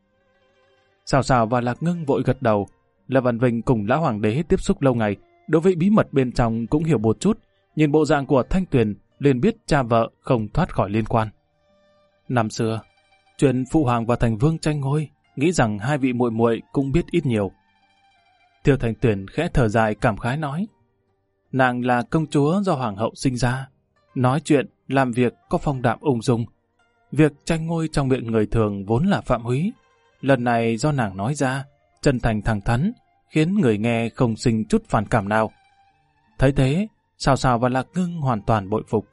Sào Sào và Lạc Ngưng vội gật đầu. Lâm Văn Vinh cùng lão hoàng đế tiếp xúc lâu ngày, đối với bí mật bên trong cũng hiểu một chút, nhìn bộ dạng của Thanh Tuyền liền biết cha vợ không thoát khỏi liên quan. Năm xưa, chuyện phụ hoàng và thành vương tranh ngôi, nghĩ rằng hai vị muội muội cũng biết ít nhiều. Tiêu Thanh Tuyền khẽ thở dài cảm khái nói, nàng là công chúa do hoàng hậu sinh ra, nói chuyện, làm việc có phong đạm ung dung. Việc tranh ngôi trong miệng người thường vốn là phạm húy, lần này do nàng nói ra, chân thành thẳng thắn, khiến người nghe không sinh chút phản cảm nào. Thấy thế, Sào Sào và Lạc Ngưng hoàn toàn bội phục.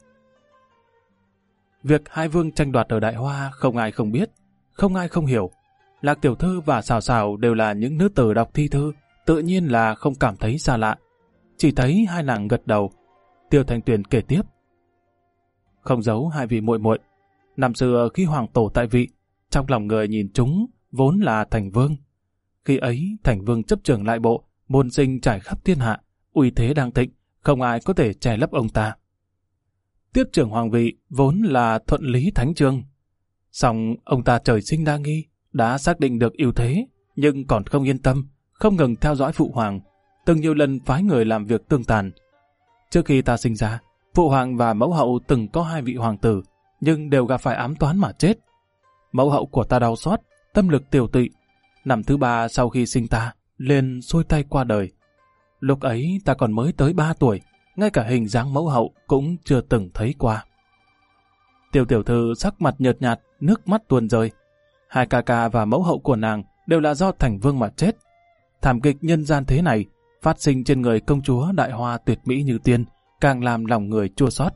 Việc hai vương tranh đoạt ở Đại Hoa không ai không biết, không ai không hiểu. Lạc Tiểu Thư và Sào Sào đều là những nữ tử đọc thi thư, tự nhiên là không cảm thấy xa lạ. Chỉ thấy hai nàng gật đầu. Tiêu Thanh Tuyền kể tiếp. Không giấu hai vị muội muội, năm xưa khi hoàng tổ tại vị, trong lòng người nhìn chúng vốn là Thành Vương. Khi ấy, Thành Vương chấp trưởng lại bộ, môn sinh trải khắp thiên hạ, uy thế đang thịnh, không ai có thể che lấp ông ta. Tiếp trưởng hoàng vị vốn là Thuận Lý Thánh Chương. Song ông ta trời sinh đa nghi, đã xác định được ưu thế, nhưng còn không yên tâm, không ngừng theo dõi phụ hoàng, từng nhiều lần phái người làm việc tương tàn. Trước khi ta sinh ra, phụ hoàng và mẫu hậu từng có hai vị hoàng tử, nhưng đều gặp phải ám toán mà chết. Mẫu hậu của ta đau xót, tâm lực tiều tụy. Năm thứ 3 sau khi sinh ta, liền xuôi tay qua đời. Lúc ấy ta còn mới tới 3 tuổi, ngay cả hình dáng mẫu hậu cũng chưa từng thấy qua. Tiêu tiểu thư sắc mặt nhợt nhạt, nước mắt tuôn rơi. Hai ca ca và mẫu hậu của nàng đều là do Thành Vương mà chết. Thảm kịch nhân gian thế này, phát sinh trên người công chúa Đại Hoa tuyệt mỹ như tiên, càng làm lòng người chua xót.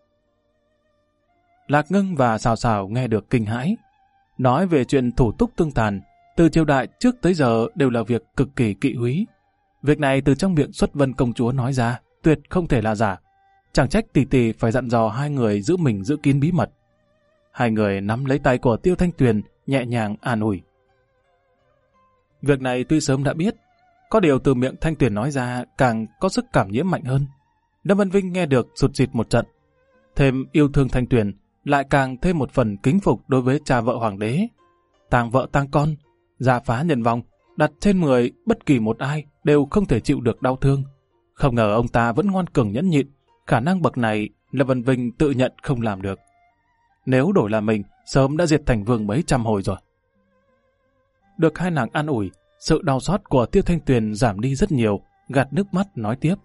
Lạc Ngưng và Sào Sào nghe được kinh hãi. Nói về chuyện thủ túc tương tàn, từ triều đại trước tới giờ đều là việc cực kỳ kỵ húy. Việc này từ trong miệng Xuất Vân công chúa nói ra, tuyệt không thể là giả. Chẳng trách tỷ tỷ phải dặn dò hai người giữ mình giữ kín bí mật. Hai người nắm lấy tay của Tiêu Thanh Tuyền, nhẹ nhàng an ủi. Việc này tuy sớm đã biết, có điều từ miệng Thanh Tuyền nói ra càng có sức cảm nhiễm mạnh hơn. Lâm Văn Vinh nghe được sụt sịt một trận. Thêm yêu thương Thanh Tuyền, lại càng thêm một phần kính phục đối với cha vợ hoàng đế. Tang vợ tang con, gia phá nhân vong, đặt trên người bất kỳ một ai đều không thể chịu được đau thương. Không ngờ ông ta vẫn ngoan cường nhẫn nhịn, khả năng bậc này Lâm Văn Vinh tự nhận không làm được. Nếu đổi là mình, sớm đã diệt Thành Vương mấy trăm hồi rồi. Được hai nàng an ủi, sự đau xót của Tiêu Thanh Tuyền giảm đi rất nhiều, gạt nước mắt nói tiếp.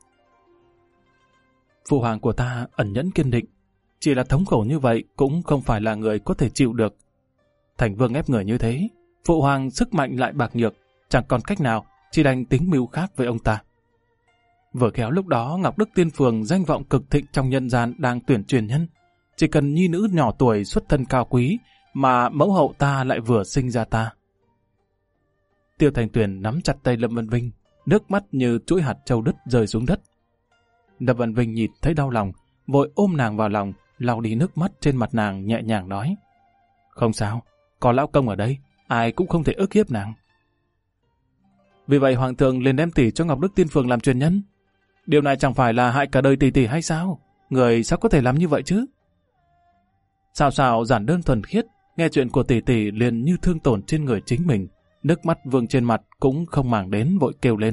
Phụ hoàng của ta ẩn nhẫn kiên định, chỉ là thống khổ như vậy cũng không phải là người có thể chịu được. Thành Vương ép người như thế, phụ hoàng sức mạnh lại bạc nhược, chẳng còn cách nào, chỉ đành tính mưu khác với ông ta. Vừa khéo lúc đó Ngọc Đức Tiên Phường danh vọng cực thịnh trong nhân gian đang tuyển truyền nhân. Chỉ cần nhi nữ nhỏ tuổi xuất thân cao quý mà mẫu hậu ta lại vừa sinh ra ta. Tiêu Thanh Tuyền nắm chặt tay Lâm Văn Vinh, nước mắt như chuỗi hạt châu đất rơi xuống đất. Lâm Văn Vinh nhìn thấy đau lòng, vội ôm nàng vào lòng, lau đi nước mắt trên mặt nàng, nhẹ nhàng nói: Không sao, có lão công ở đây, ai cũng không thể ức hiếp nàng. Vì vậy hoàng thượng liền đem tỷ cho Ngọc Đức Tiên Phường làm truyền nhân. Điều này chẳng phải là hại cả đời tỷ tỷ hay sao? Người sao có thể làm như vậy chứ? Sào sào giản đơn thuần khiết, nghe chuyện của tỷ tỷ liền như thương tổn trên người chính mình, nước mắt vương trên mặt cũng không màng đến, vội kêu lên.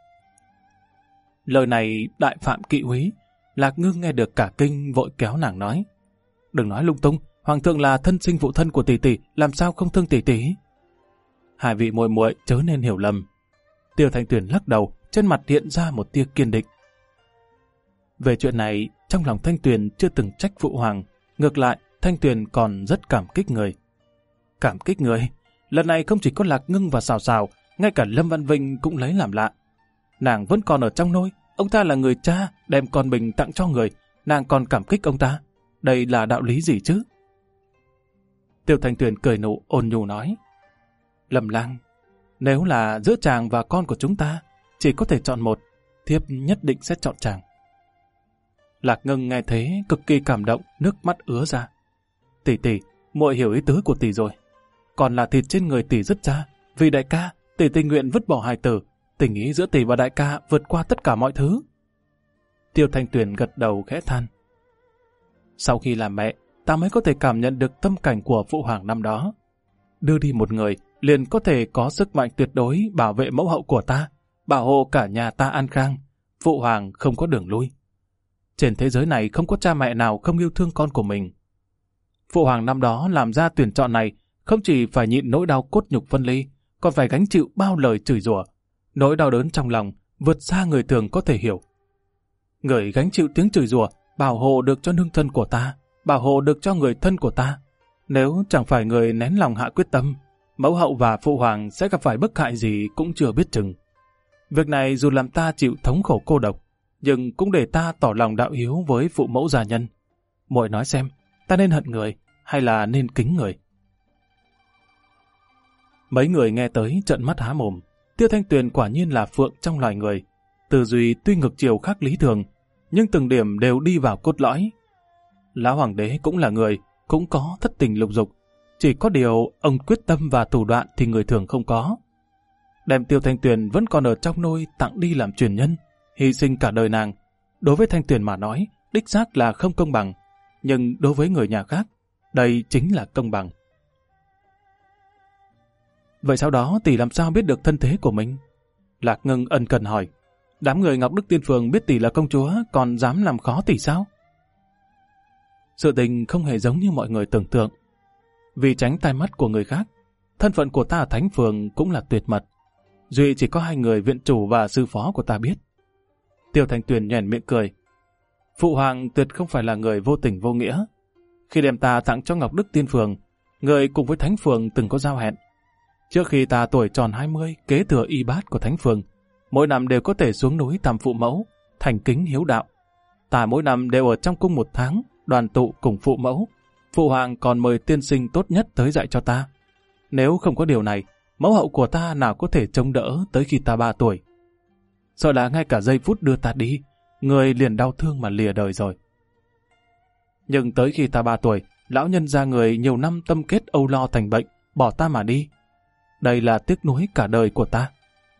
Lời này đại phạm kỵ húy. Lạc Ngưng nghe được cả kinh, vội kéo nàng nói: Đừng nói lung tung, hoàng thượng là thân sinh phụ thân của tỷ tỷ, làm sao không thương tỷ tỷ? Hai vị muội muội chớ nên hiểu lầm. Tiêu Thanh Tuyền lắc đầu, trên mặt hiện ra một tia kiên định. Về chuyện này, trong lòng Thanh Tuyền chưa từng trách phụ hoàng, ngược lại Thanh Tuyền còn rất cảm kích người. Cảm kích người? Lần này không chỉ có Lạc Ngưng và Sào Sào, ngay cả Lâm Văn Vinh cũng lấy làm lạ. Nàng vẫn còn ở trong nôi, ông ta là người cha đem con mình tặng cho người, nàng còn cảm kích ông ta. Đây là đạo lý gì chứ? Tiêu Thanh Tuyền cười nụ ôn nhu nói: Lâm lang, nếu là giữa chàng và con của chúng ta, chỉ có thể chọn một, thiếp nhất định sẽ chọn chàng. Lạc Ngưng nghe thế cực kỳ cảm động, nước mắt ứa ra. Tỷ tỷ, muội hiểu ý tứ của tỷ rồi. Còn là thịt trên người tỷ rất cha, vì đại ca, tỷ tình nguyện vứt bỏ hài tử. Tình ý giữa tỷ và đại ca vượt qua tất cả mọi thứ. Tiêu Thanh Tuyền gật đầu khẽ than. Sau khi làm mẹ, ta mới có thể cảm nhận được tâm cảnh của phụ hoàng năm đó. Đưa đi một người, liền có thể có sức mạnh tuyệt đối bảo vệ mẫu hậu của ta, bảo hộ cả nhà ta an khang. Phụ hoàng không có đường lui. Trên thế giới này không có cha mẹ nào không yêu thương con của mình. Phụ hoàng năm đó làm ra tuyển chọn này, không chỉ phải nhịn nỗi đau cốt nhục phân ly, còn phải gánh chịu bao lời chửi rủa. Nỗi đau đớn trong lòng vượt xa người thường có thể hiểu. Người gánh chịu tiếng chửi rủa, bảo hộ được cho nương thân của ta, bảo hộ được cho người thân của ta. Nếu chẳng phải người nén lòng hạ quyết tâm, mẫu hậu và phụ hoàng sẽ gặp phải bức hại gì cũng chưa biết chừng. Việc này dù làm ta chịu thống khổ cô độc, nhưng cũng để ta tỏ lòng đạo hiếu với phụ mẫu gia nhân. Muội nói xem, ta nên hận người hay là nên kính người? Mấy người nghe tới trợn mắt há mồm. Tiêu Thanh Tuyền quả nhiên là phượng trong loài người. Tư duy tuy ngược chiều khác lý thường, nhưng từng điểm đều đi vào cốt lõi. Lão hoàng đế cũng là người, cũng có thất tình lục dục. Chỉ có điều ông quyết tâm và thủ đoạn thì người thường không có. Đem Tiêu Thanh Tuyền vẫn còn ở trong nôi tặng đi làm truyền nhân, hy sinh cả đời nàng. Đối với Thanh Tuyền mà nói, đích xác là không công bằng. Nhưng đối với người nhà khác, đây chính là công bằng. Vậy sau đó tỷ làm sao biết được thân thế của mình? Lạc Ngưng ân cần hỏi. Đám người Ngọc Đức Tiên Phường biết tỷ là công chúa, còn dám làm khó tỷ sao? Sự tình không hề giống như mọi người tưởng tượng. Vì tránh tai mắt của người khác, thân phận của ta ở Thánh Phường cũng là tuyệt mật. Duy chỉ có hai người viện chủ và sư phó của ta biết. Tiêu Thanh Tuyền nhoẻn miệng cười. Phụ hoàng tuyệt không phải là người vô tình vô nghĩa. Khi đem ta tặng cho Ngọc Đức Tiên Phường, người cùng với Thánh Phường từng có giao hẹn. Trước khi ta tuổi tròn 20 kế thừa y bát của Thánh Phường, mỗi năm đều có thể xuống núi thăm phụ mẫu, thành kính hiếu đạo. Ta mỗi năm đều ở trong cung 1 tháng, đoàn tụ cùng phụ mẫu. Phụ hoàng còn mời tiên sinh tốt nhất tới dạy cho ta. Nếu không có điều này, mẫu hậu của ta nào có thể chống đỡ tới khi ta 3 tuổi. Sợ là ngay cả giây phút đưa ta đi, người liền đau thương mà lìa đời rồi. Nhưng tới khi ta 3 tuổi, lão nhân gia người nhiều năm tâm kết âu lo thành bệnh, bỏ ta mà đi. Đây là tiếc nuối cả đời của ta.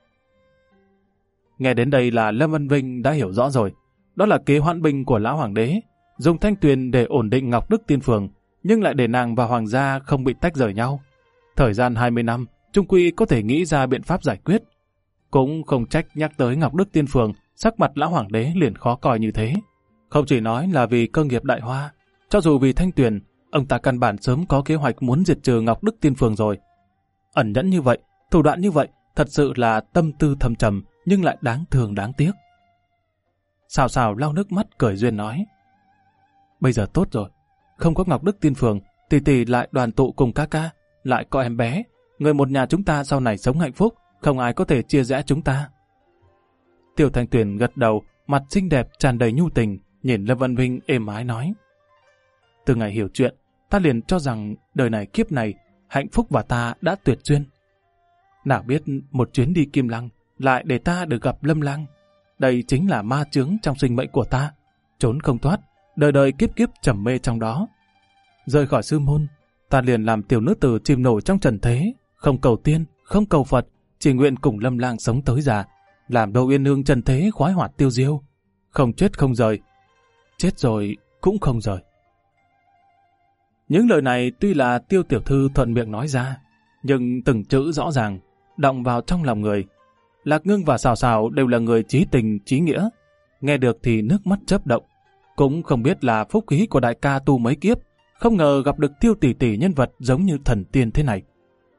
Nghe đến đây là Lâm Văn Vinh đã hiểu rõ rồi. Đó là kế hoãn binh của lão hoàng đế, dùng Thanh Tuyền để ổn định Ngọc Đức Tiên Phường, nhưng lại để nàng và hoàng gia không bị tách rời nhau. Thời gian 20 năm, Trung Quy có thể nghĩ ra biện pháp giải quyết. Cũng không trách nhắc tới Ngọc Đức Tiên Phường, sắc mặt lão hoàng đế liền khó coi như thế. Không chỉ nói là vì cơ nghiệp đại hoa, cho dù vì Thanh Tuyền, ông ta căn bản sớm có kế hoạch muốn diệt trừ Ngọc Đức Tiên Phường rồi. Ẩn nhẫn như vậy, thủ đoạn như vậy, thật sự là tâm tư thâm trầm, nhưng lại đáng thương đáng tiếc. Sào Sào lau nước mắt cười duyên nói. Bây giờ tốt rồi, không có Ngọc Đức Tiên Phường, tỷ tỷ lại đoàn tụ cùng ca ca, lại có em bé, người một nhà chúng ta sau này sống hạnh phúc, không ai có thể chia rẽ chúng ta. Tiêu Thanh Tuyền gật đầu, mặt xinh đẹp tràn đầy nhu tình, nhìn Lâm Văn Vinh êm ái nói. Từ ngày hiểu chuyện, ta liền cho rằng đời này kiếp này, hạnh phúc và ta đã tuyệt duyên. Nào biết một chuyến đi Kim Lăng lại để ta được gặp Lâm Lang. Đây chính là ma chướng trong sinh mệnh của ta, trốn không thoát, đời đời kiếp kiếp trầm mê trong đó. Rời khỏi sư môn, ta liền làm tiểu nữ tử chìm nổi trong trần thế, không cầu tiên, không cầu Phật, chỉ nguyện cùng Lâm Lang sống tới già, làm đâu yên hương trần thế khoái hoạt tiêu diêu, không chết không rời, chết rồi cũng không rời. Những lời này tuy là Tiêu tiểu thư thuận miệng nói ra, nhưng từng chữ rõ ràng, đọng vào trong lòng người. Lạc Ngưng và Sào Sào đều là người chí tình chí nghĩa, nghe được thì nước mắt chớp động, cũng không biết là phúc khí của đại ca tu mấy kiếp, không ngờ gặp được Tiêu tỷ tỷ nhân vật giống như thần tiên thế này.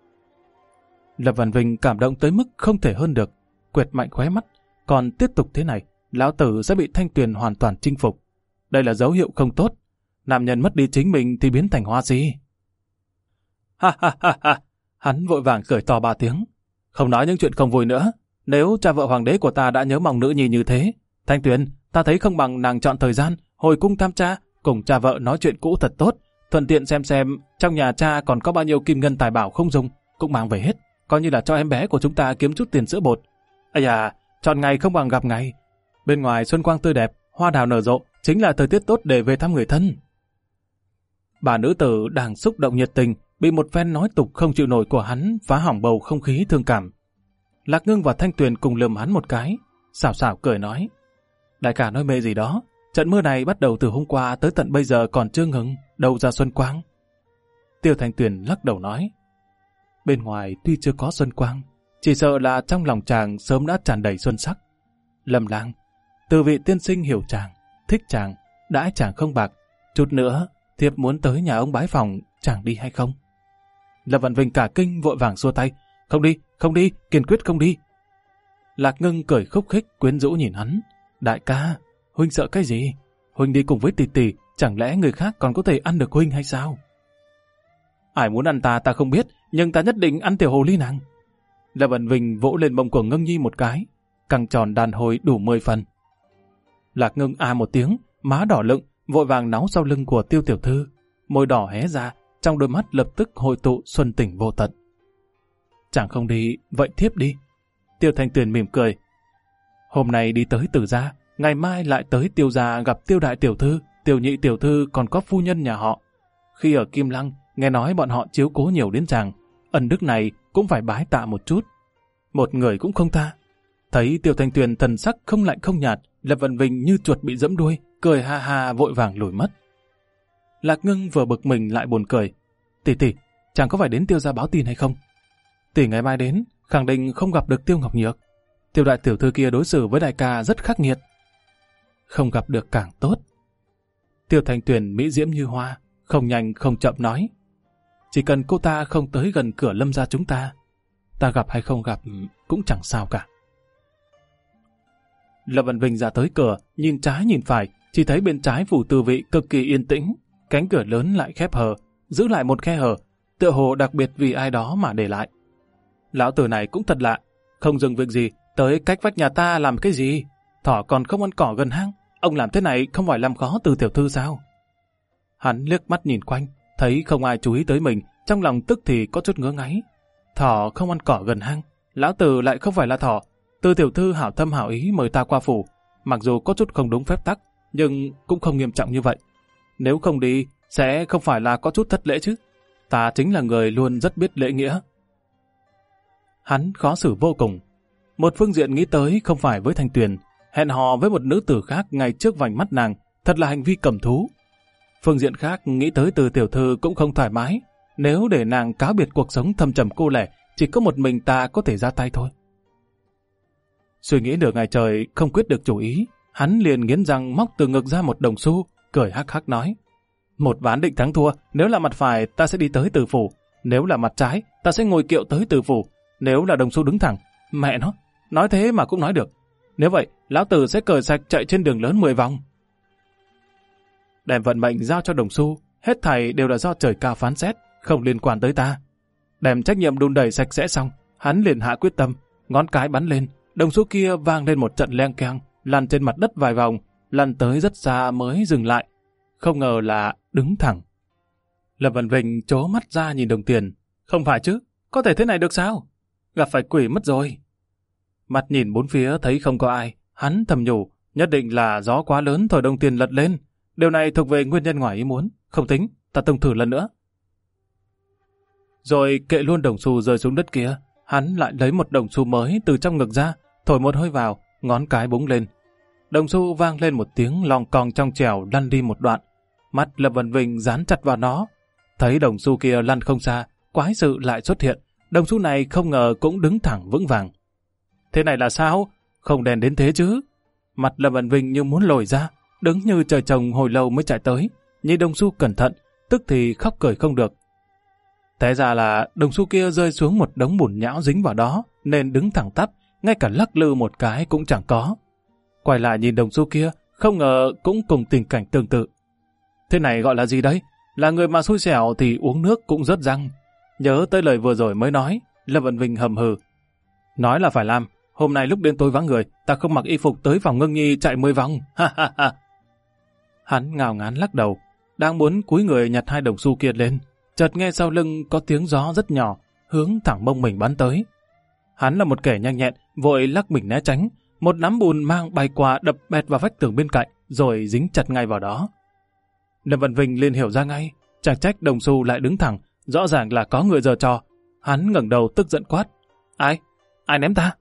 Lâm Văn Vinh cảm động tới mức không thể hơn được, quệt mạnh khóe mắt, còn tiếp tục thế này, lão tử sẽ bị Thanh Tuyền hoàn toàn chinh phục. Đây là dấu hiệu không tốt, nam nhân mất đi chính mình thì biến thành hoa si. Ha ha ha ha, hắn vội vàng cười to 3 tiếng, không nói những chuyện không vui nữa. Nếu cha vợ hoàng đế của ta đã nhớ mong nữ nhi như thế, Thanh Tuyền, ta thấy không bằng nàng chọn thời gian hồi cung thăm cha, cùng cha vợ nói chuyện cũ thật tốt, thuận tiện xem trong nhà cha còn có bao nhiêu kim ngân tài bảo không dùng, cũng mang về hết, coi như là cho em bé của chúng ta kiếm chút tiền sữa bột. Ây da, chọn ngày không bằng gặp ngày. Bên ngoài xuân quang tươi đẹp, hoa đào nở rộ, chính là thời tiết tốt để về thăm người thân. Bà nữ tử đang xúc động nhiệt tình, bị một phen nói tục không chịu nổi của hắn phá hỏng bầu không khí thương cảm. Lạc Ngưng và Thanh Tuyền cùng lườm hắn một cái, xảo xảo cười nói, đại ca nói mê gì đó, trận mưa này bắt đầu từ hôm qua tới tận bây giờ còn chưa ngừng, đâu ra xuân quang. Tiêu Thanh Tuyền lắc đầu nói, bên ngoài tuy chưa có xuân quang, chỉ sợ là trong lòng chàng sớm đã tràn đầy xuân sắc. Lâm Lang, từ vị tiên sinh hiểu chàng, thích chàng, đãi chàng không bạc, chút nữa thiếp muốn tới nhà ông bái phòng, chàng đi hay không? Lâm Văn Vinh cả kinh vội vàng xua tay, không đi, kiên quyết không đi. Lạc Ngưng cười khúc khích quyến rũ nhìn hắn, đại ca, huynh sợ cái gì? Huynh đi cùng với tỷ tỷ, chẳng lẽ người khác còn có thể ăn được huynh hay sao? Ai muốn ăn ta không biết, nhưng ta nhất định ăn tiểu hồ ly nàng. Lâm Văn Vinh vỗ lên mông của Ngưng Nhi một cái, căng tròn đàn hồi đủ 10 phần. Lạc Ngưng a một tiếng, má đỏ lựng, vội vàng náu sau lưng của Tiêu tiểu thư, môi đỏ hé ra, trong đôi mắt lập tức hội tụ xuân tình vô tận. Chẳng không đi, vậy thiếp đi. Tiêu Thanh Tuyền mỉm cười. Hôm nay đi tới Từ gia, ngày mai lại tới Tiêu gia gặp Tiêu đại tiểu thư, Tiêu nhị tiểu thư còn có phu nhân nhà họ. Khi ở Kim Lăng, nghe nói bọn họ chiếu cố nhiều đến chàng, ân đức này cũng phải bái tạ một chút. Một người cũng không tha. Thấy Tiêu Thanh Tuyền thần sắc không lạnh không nhạt, Lâm Văn Vinh như chuột bị giẫm đuôi, cười ha ha vội vàng lùi mất. Lạc Ngưng vừa bực mình lại buồn cười. Tỷ, chàng có phải đến Tiêu gia báo tin hay không? Tỷ ngày mai đến, khẳng định không gặp được Tiêu Ngọc Nhược. Tiêu đại tiểu thư kia đối xử với đại ca rất khắc nghiệt. Không gặp được càng tốt. Tiêu Thanh Tuyền mỹ diễm như hoa, không nhanh không chậm nói. Chỉ cần cô ta không tới gần cửa Lâm gia chúng ta gặp hay không gặp cũng chẳng sao cả. Lâm Văn Vinh ra tới cửa, nhìn trái nhìn phải, chỉ thấy bên trái phủ tư vị cực kỳ yên tĩnh, cánh cửa lớn lại khép hờ, giữ lại một khe hở, tựa hồ đặc biệt vì ai đó mà để lại. Lão tử này cũng thật lạ, không dừng việc gì, tới cách vách nhà ta làm cái gì? Thỏ còn không ăn cỏ gần hang, ông làm thế này không phải làm khó Từ tiểu thư sao? Hắn liếc mắt nhìn quanh, thấy không ai chú ý tới mình, trong lòng tức thì có chút ngứa ngáy. Thỏ không ăn cỏ gần hang, lão tử lại không phải là thỏ. Từ tiểu thư hảo tâm hảo ý mời ta qua phủ, mặc dù có chút không đúng phép tắc, nhưng cũng không nghiêm trọng như vậy. Nếu không đi, sẽ không phải là có chút thất lễ chứ. Ta chính là người luôn rất biết lễ nghĩa. Hắn khó xử vô cùng. Một phương diện nghĩ tới không phải với Thanh Tuyền, hẹn hò với một nữ tử khác ngay trước vành mắt nàng, thật là hành vi cầm thú. Phương diện khác nghĩ tới Từ tiểu thư cũng không thoải mái, nếu để nàng cáo biệt cuộc sống thâm trầm cô lẻ, chỉ có một mình ta có thể ra tay thôi. Suy nghĩ nửa ngày trời không quyết được chủ ý, hắn liền nghiến răng móc từ ngực ra một đồng xu, cười hắc hắc nói. Một ván định thắng thua, nếu là mặt phải ta sẽ đi tới Từ phủ, nếu là mặt trái ta sẽ ngồi kiệu tới Từ phủ, nếu là đồng xu đứng thẳng, mẹ nó, nói thế mà cũng nói được. Nếu vậy, lão tử sẽ cởi sạch chạy trên đường lớn 10 vòng. Đem vận mệnh giao cho đồng xu, hết thảy đều là do trời cao phán xét, không liên quan tới ta. Đem trách nhiệm đùn đẩy sạch sẽ xong, hắn liền hạ quyết tâm, ngón cái bắn lên, đồng xu kia vang lên một trận leng keng, lăn trên mặt đất vài vòng, lăn tới rất xa mới dừng lại. Không ngờ là đứng thẳng. Lâm Vân Vinh trố mắt ra nhìn đồng tiền. Không phải chứ, có thể thế này được sao? Gặp phải quỷ mất rồi. Mặt nhìn bốn phía thấy không có ai, hắn thầm nhủ, nhất định là gió quá lớn thổi đồng tiền lật lên. Điều này thuộc về nguyên nhân ngoài ý muốn. Không tính, ta tung thử lần nữa. Rồi kệ luôn đồng xu rơi xuống đất kia, hắn lại lấy một đồng xu mới từ trong ngực ra, thổi một hơi vào, ngón cái búng lên. Đồng xu vang lên một tiếng lòng còng trong trẻo lăn đi một đoạn. Mắt Lâm Vân Vinh dán chặt vào nó. Thấy đồng xu kia lăn không xa, quái sự lại xuất hiện. Đồng xu này không ngờ cũng đứng thẳng vững vàng. Thế này là sao? Không đèn đến thế chứ. Mặt Lâm Vân Vinh như muốn lồi ra, đứng như trời trồng hồi lâu mới chạy tới. Nhìn đồng xu cẩn thận, tức thì khóc cười không được. Té ra là đồng xu kia rơi xuống một đống bùn nhão dính vào đó, nên đứng thẳng tắp, ngay cả lắc lư một cái cũng chẳng có. Quay lại nhìn đồng xu kia, không ngờ cũng cùng tình cảnh tương tự. Thế này gọi là gì đấy? Là người mà xui xẻo thì uống nước cũng rớt răng. Nhớ tới lời vừa rồi mới nói, Lâm Vân Vinh hầm hừ. Nói là phải làm, hôm nay lúc đêm tối vắng người, ta không mặc y phục tới phòng Ngưng Nhi chạy 10 vòng. Ha ha ha. Hắn ngao ngán lắc đầu, đang muốn cúi người nhặt hai đồng xu kia lên, chợt nghe sau lưng có tiếng gió rất nhỏ, hướng thẳng mông mình bắn tới. Hắn là một kẻ nhanh nhẹn, vội lắc mình né tránh, một nắm bùn mang bay qua đập bẹt vào vách tường bên cạnh, rồi dính chặt ngay vào đó. Lâm Văn Vinh liền hiểu ra ngay, chẳng trách đồng xu lại đứng thẳng, rõ ràng là có người giở trò. Hắn ngẩng đầu tức giận quát. Ai? Ai ném ta?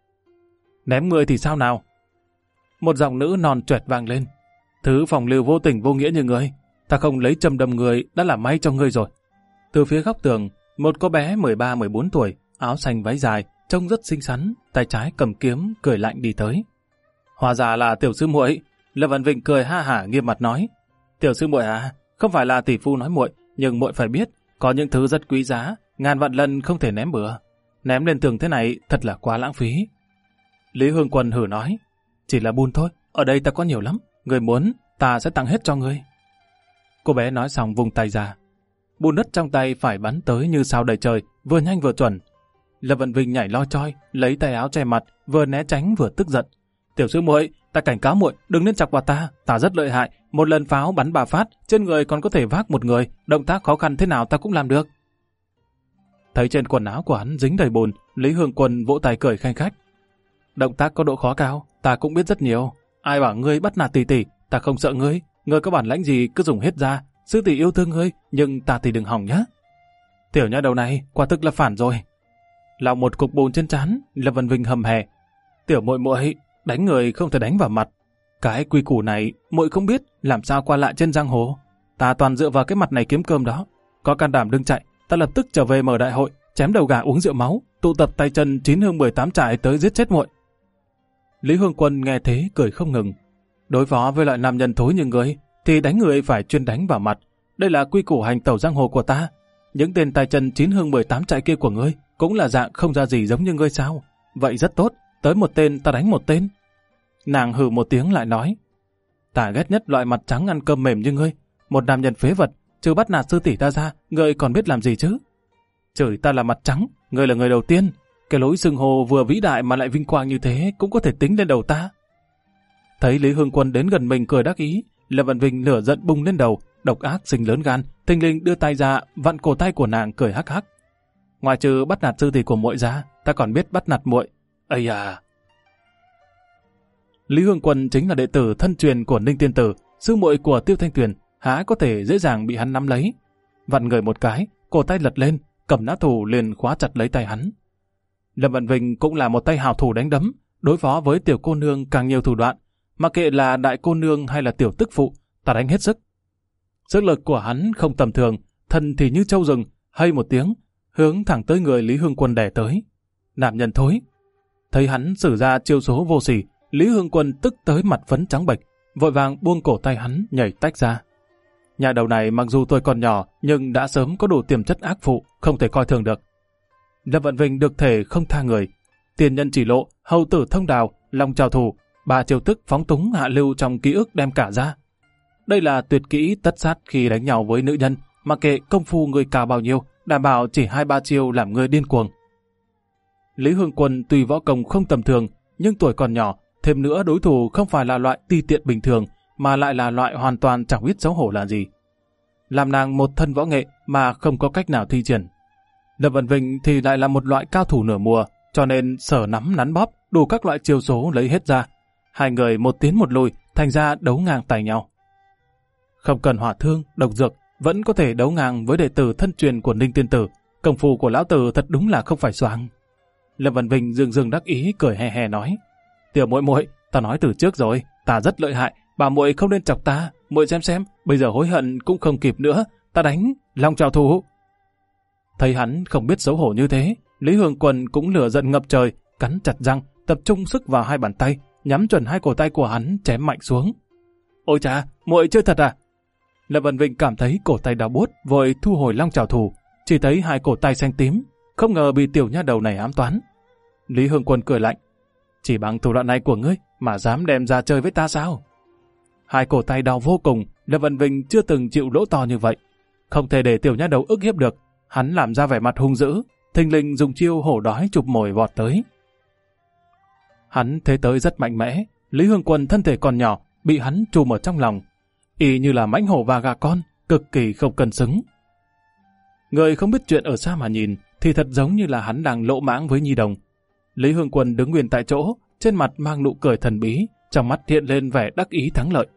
Ném ngươi thì sao nào? Một giọng nữ non choẹt vang lên. Thứ phòng lưu vô tình vô nghĩa như ngươi, ta không lấy châm đâm người đã là may cho ngươi rồi. Từ phía góc tường, một cô bé 13-14 tuổi, áo xanh váy dài, trông rất xinh xắn, tay trái cầm kiếm, cười lạnh đi tới. Hóa ra là tiểu sư muội. Lâm Văn Vinh cười ha hả nghiêm mặt nói. Tiểu sư muội à, không phải là tỷ phu nói muội, nhưng muội phải biết, có những thứ rất quý giá, ngàn vạn lần không thể ném bừa. Ném lên tường thế này thật là quá lãng phí. Lý Hương Quân hử nói. Chỉ là bùn thôi, ở đây ta có nhiều lắm, người muốn, ta sẽ tặng hết cho ngươi. Cô bé nói xong vung tay ra. Bùn đất trong tay phải bắn tới như sao đầy trời, vừa nhanh vừa chuẩn. Lâm Vận Vinh nhảy lo choi, lấy tay áo che mặt, vừa né tránh vừa tức giận. Tiểu sư muội, ta cảnh cáo muội, đừng nên chọc vào ta rất lợi hại, một lần pháo bắn 3 phát, trên người còn có thể vác một người, động tác khó khăn thế nào ta cũng làm được. Thấy trên quần áo của hắn dính đầy bùn, Lý Hương Quân vỗ tay cười khanh khách. Động tác có độ khó cao, ta cũng biết rất nhiều. Ai bảo ngươi bắt nạt tỷ tỷ, ta không sợ ngươi, ngươi có bản lãnh gì cứ dùng hết ra, sư tỷ yêu thương ngươi, nhưng ta thì đừng hỏng nhá. Tiểu nha đầu này, quả thực là phản rồi. Lau một cục bùn trên trán, Lâm Văn Vinh hầm hè. Tiểu muội muội, đánh người không thể đánh vào mặt. Cái quy củ này, muội không biết, làm sao qua lại trên giang hồ. Ta toàn dựa vào cái mặt này kiếm cơm đó. Có can đảm đừng chạy, ta lập tức trở về mở đại hội, chém đầu gà uống rượu máu, tụ tập tay chân 9 hương 18 trại tới giết chết muội. Lý Hương Quân nghe thế cười không ngừng. Đối phó với loại nam nhân thối như ngươi, thì đánh người phải chuyên đánh vào mặt. Đây là quy củ hành tẩu giang hồ của ta. Những tên tay chân 9 hương 18 trại kia của ngươi cũng là dạng không ra gì giống như ngươi sao? Vậy rất tốt, tới một tên ta đánh một tên. Nàng hừ một tiếng lại nói. Ta ghét nhất loại mặt trắng ăn cơm mềm như ngươi. Một nam nhân phế vật, trừ bắt nạt sư tỷ ta ra, ngươi còn biết làm gì chứ? Chửi ta là mặt trắng, ngươi là người đầu tiên. Cái lối xưng hô vừa vĩ đại mà lại vinh quang như thế cũng có thể tính lên đầu ta. Thấy Lý Hương Quân đến gần mình cười đắc ý, Lâm Văn Vinh lửa giận bùng lên đầu, độc ác sinh lớn gan, thình lình đưa tay ra, vặn cổ tay của nàng cười hắc hắc. Ngoài trừ bắt nạt sư tỷ của muội ra, ta còn biết bắt nạt muội. Ây à! Lý Hương Quân chính là đệ tử thân truyền của Ninh Tiên Tử, sư muội của Tiêu Thanh Tuyền, há có thể dễ dàng bị hắn nắm lấy. Vặn người một cái, cổ tay lật lên, cầm nã thủ liền khóa chặt lấy tay hắn. Lâm Văn Vinh cũng là một tay hào thủ đánh đấm, đối phó với tiểu cô nương càng nhiều thủ đoạn, mặc kệ là đại cô nương hay là tiểu tức phụ, ta đánh hết sức. Sức lực của hắn không tầm thường, thân thì như trâu rừng, hay một tiếng, hướng thẳng tới người Lý Hương Quân đè tới. Nam nhân thối. Thấy hắn sử ra chiêu số vô sỉ, Lý Hương Quân tức tới mặt phấn trắng bệch, vội vàng buông cổ tay hắn nhảy tách ra. Nhà đầu này mặc dù tôi còn nhỏ, nhưng đã sớm có đủ tiềm chất ác phụ, không thể coi thường được. Lâm Vận Vinh được thể không tha người. Tiền nhân chỉ lộ, hầu tử thông đào, long trào thủ, 3 chiêu thức phóng túng hạ lưu trong ký ức đem cả ra. Đây là tuyệt kỹ tất sát khi đánh nhau với nữ nhân, mặc kệ công phu người cao bao nhiêu, đảm bảo chỉ 2-3 chiêu làm người điên cuồng. Lý Hương Quân tuy võ công không tầm thường, nhưng tuổi còn nhỏ, thêm nữa đối thủ không phải là loại ti tiện bình thường, mà lại là loại hoàn toàn chẳng biết xấu hổ là gì. Làm nàng một thân võ nghệ mà không có cách nào thi triển. Lâm Vân Vinh thì lại là một loại cao thủ nửa mùa, cho nên sở nắm nắn bóp, đủ các loại chiêu số lấy hết ra. Hai người một tiến một lùi, thành ra đấu ngang tay nhau. Không cần hỏa thương, độc dược, vẫn có thể đấu ngang với đệ tử thân truyền của Ninh Tiên Tử. Công phu của lão tử thật đúng là không phải xoàng. Lâm Vân Vinh dường dường đắc ý cười hè hè nói: Tiểu muội muội, ta nói từ trước rồi, ta rất lợi hại, bà muội không nên chọc ta, muội xem, bây giờ hối hận cũng không kịp nữa, ta đánh, long trào thủ. Thấy hắn không biết xấu hổ như thế, Lý Hương Quân cũng lửa giận ngập trời, cắn chặt răng, tập trung sức vào hai bàn tay, nhắm chuẩn hai cổ tay của hắn chém mạnh xuống. Ôi cha, muội chơi thật à? Lâm Vân Vinh cảm thấy cổ tay đau buốt, vội thu hồi long trào thủ, chỉ thấy hai cổ tay xanh tím, không ngờ bị tiểu nha đầu này ám toán. Lý Hương Quân cười lạnh: Chỉ bằng thủ đoạn này của ngươi mà dám đem ra chơi với ta sao? Hai cổ tay đau vô cùng, Lâm Vân Vinh chưa từng chịu lỗ to như vậy. Không thể để tiểu nha đầu ức hiếp được, hắn làm ra vẻ mặt hung dữ, thình lình dùng chiêu hổ đói chụp mồi vọt tới. Hắn thế tới rất mạnh mẽ, Lý Hương Quân thân thể còn nhỏ, bị hắn trùm ở trong lòng, y như là mãnh hổ và gà con, cực kỳ không cân xứng. Người không biết chuyện ở xa mà nhìn, thì thật giống như là hắn đang lỗ mãng với nhi đồng. Lý Hương Quân đứng nguyên tại chỗ, trên mặt mang nụ cười thần bí, trong mắt hiện lên vẻ đắc ý thắng lợi.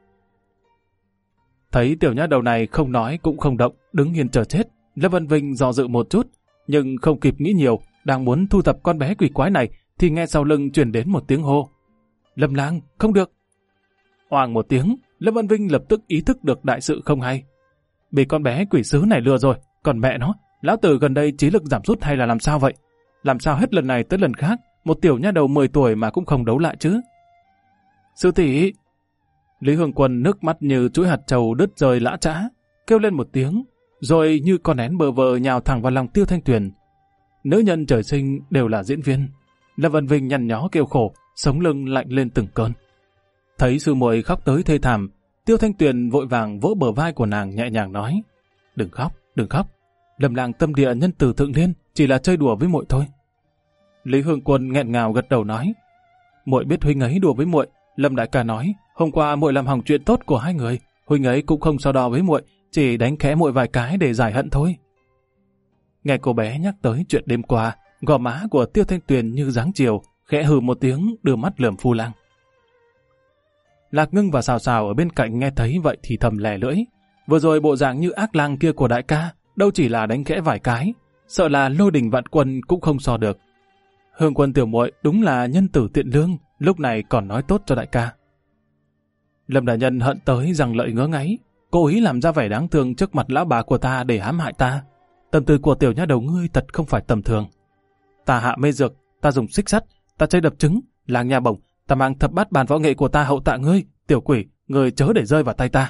Thấy tiểu nha đầu này không nói cũng không động, đứng yên chờ chết, Lâm Vân Vinh do dự một chút, nhưng không kịp nghĩ nhiều, đang muốn thu thập con bé quỷ quái này, thì nghe sau lưng truyền đến một tiếng hô: Lâm lang, không được! Oàng một tiếng, Lâm Vân Vinh lập tức ý thức được đại sự không hay. Bị con bé quỷ sứ này lừa rồi, còn mẹ nó, lão tử gần đây trí lực giảm sút hay là làm sao vậy? Làm sao hết lần này tới lần khác, một tiểu nha đầu 10 tuổi mà cũng không đấu lại chứ? Sư tỷ! Lý Hương Quân nước mắt như chuỗi hạt trầu đứt rơi lã chã, kêu lên một tiếng, rồi như con én bờ vờ nhào thẳng vào lòng Tiêu Thanh Tuyền. Nữ nhân trời sinh đều là diễn viên. Lâm Vân Vinh nhăn nhó kêu khổ, sống lưng lạnh lên từng cơn. Thấy sư muội khóc tới thê thảm, Tiêu Thanh Tuyền vội vàng vỗ bờ vai của nàng nhẹ nhàng nói: Đừng khóc, đừng khóc. Lâm lang tâm địa nhân từ thượng liên, chỉ là chơi đùa với muội thôi. Lý Hương Quân nghẹn ngào gật đầu nói: Muội biết huynh ấy đùa với muội. Lâm đại ca nói hôm qua muội làm hỏng chuyện tốt của hai người, huynh ấy cũng không so đo với muội, chỉ đánh khẽ muội vài cái để giải hận thôi. Nghe cô bé nhắc tới chuyện đêm qua, gò má của Tiêu Thanh Tuyền như dáng chiều, khẽ hừ một tiếng, đưa mắt lườm Phu Lang. Lạc Ngưng và Sào Sào ở bên cạnh nghe thấy vậy thì thầm lè lưỡi. Vừa rồi bộ dạng như ác lang kia của đại ca, đâu chỉ là đánh khẽ vài cái, sợ là lôi đình vạn quân cũng không so được. Hương Quân tiểu muội đúng là nhân tử tiện lương, lúc này còn nói tốt cho đại ca. Lâm đại nhân hận tới rằng lợi ngứa ngáy, cố ý làm ra vẻ đáng thương trước mặt lão bà của ta để hãm hại ta. Tâm tư của tiểu nha đầu ngươi thật không phải tầm thường. Ta hạ mê dược, ta dùng xích sắt, ta chơi đập trứng, làng nhà bổng, ta mang thập bát bàn võ nghệ của ta hậu tạ ngươi, tiểu quỷ, ngươi chớ để rơi vào tay ta.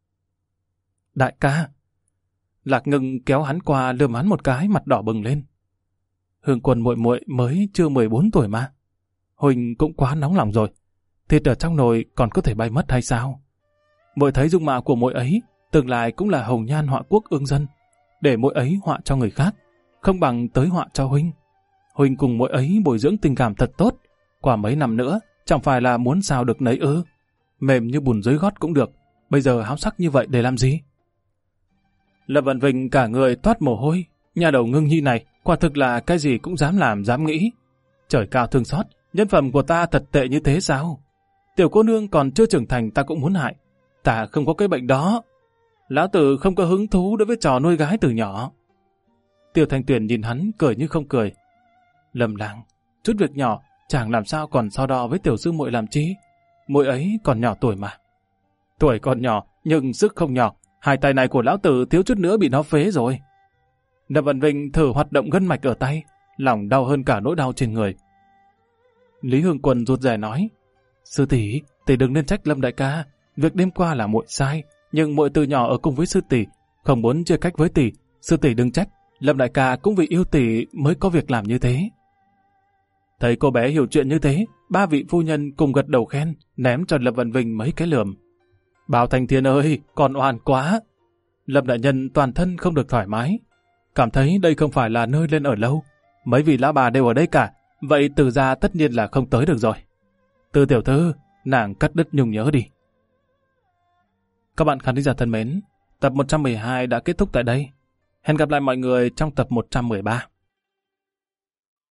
Đại ca! Lạc Ngưng kéo hắn qua lườm hắn một cái, mặt đỏ bừng lên. Hương Quân muội muội mới chưa 14 tuổi mà. Huỳnh cũng quá nóng lòng rồi. Thịt ở trong nồi còn có thể bay mất hay sao? Muội thấy dung mạo của muội ấy, tương lai cũng là hồng nhan họa quốc ương dân. Để muội ấy họa cho người khác, không bằng tới họa cho huynh. Huynh cùng muội ấy bồi dưỡng tình cảm thật tốt. Qua mấy năm nữa, chẳng phải là muốn sao được nấy ư? Mềm như bùn dưới gót cũng được. Bây giờ háo sắc như vậy để làm gì? Lâm Vân Vinh cả người toát mồ hôi. Nhà đầu Ngưng Nhi này quả thực là cái gì cũng dám làm dám nghĩ. Trời cao thương xót, nhân phẩm của ta thật tệ như thế sao? Tiểu cô nương còn chưa trưởng thành ta cũng muốn hại. Ta không có cái bệnh đó. Lão tử không có hứng thú đối với trò nuôi gái từ nhỏ. Tiêu Thanh Tuyền nhìn hắn cười như không cười. Lâm lang, chút việc nhỏ chàng làm sao còn so đo với tiểu sư muội làm chi? Muội ấy còn nhỏ tuổi mà. Tuổi còn nhỏ nhưng sức không nhỏ. Hai tay này của lão tử thiếu chút nữa bị nó phế rồi. Lâm Vân Vinh thử hoạt động gân mạch ở tay, lòng đau hơn cả nỗi đau trên người. Lý Hương Quân rụt rè nói: Sư tỷ, tỷ đừng nên trách Lâm đại ca. Việc đêm qua là muội sai, nhưng muội từ nhỏ ở cùng với sư tỷ, không muốn chia cách với tỷ. Sư tỷ đừng trách, Lâm đại ca cũng vì yêu tỷ mới có việc làm như thế. Thấy cô bé hiểu chuyện như thế, ba vị phu nhân cùng gật đầu khen, ném cho Lâm Vân Vinh mấy cái lườm. Bảo Thành Thiên ơi, còn oan quá. Lâm đại nhân toàn thân không được thoải mái, cảm thấy đây không phải là nơi lên ở lâu. Mấy vị lão bà đều ở đây cả, Vậy Từ gia tất nhiên là không tới được rồi. Từ tiểu thư, nàng cắt đứt nhung nhớ đi. Các bạn khán thính giả thân mến, tập 112 đã kết thúc tại đây. Hẹn gặp lại mọi người trong tập 113.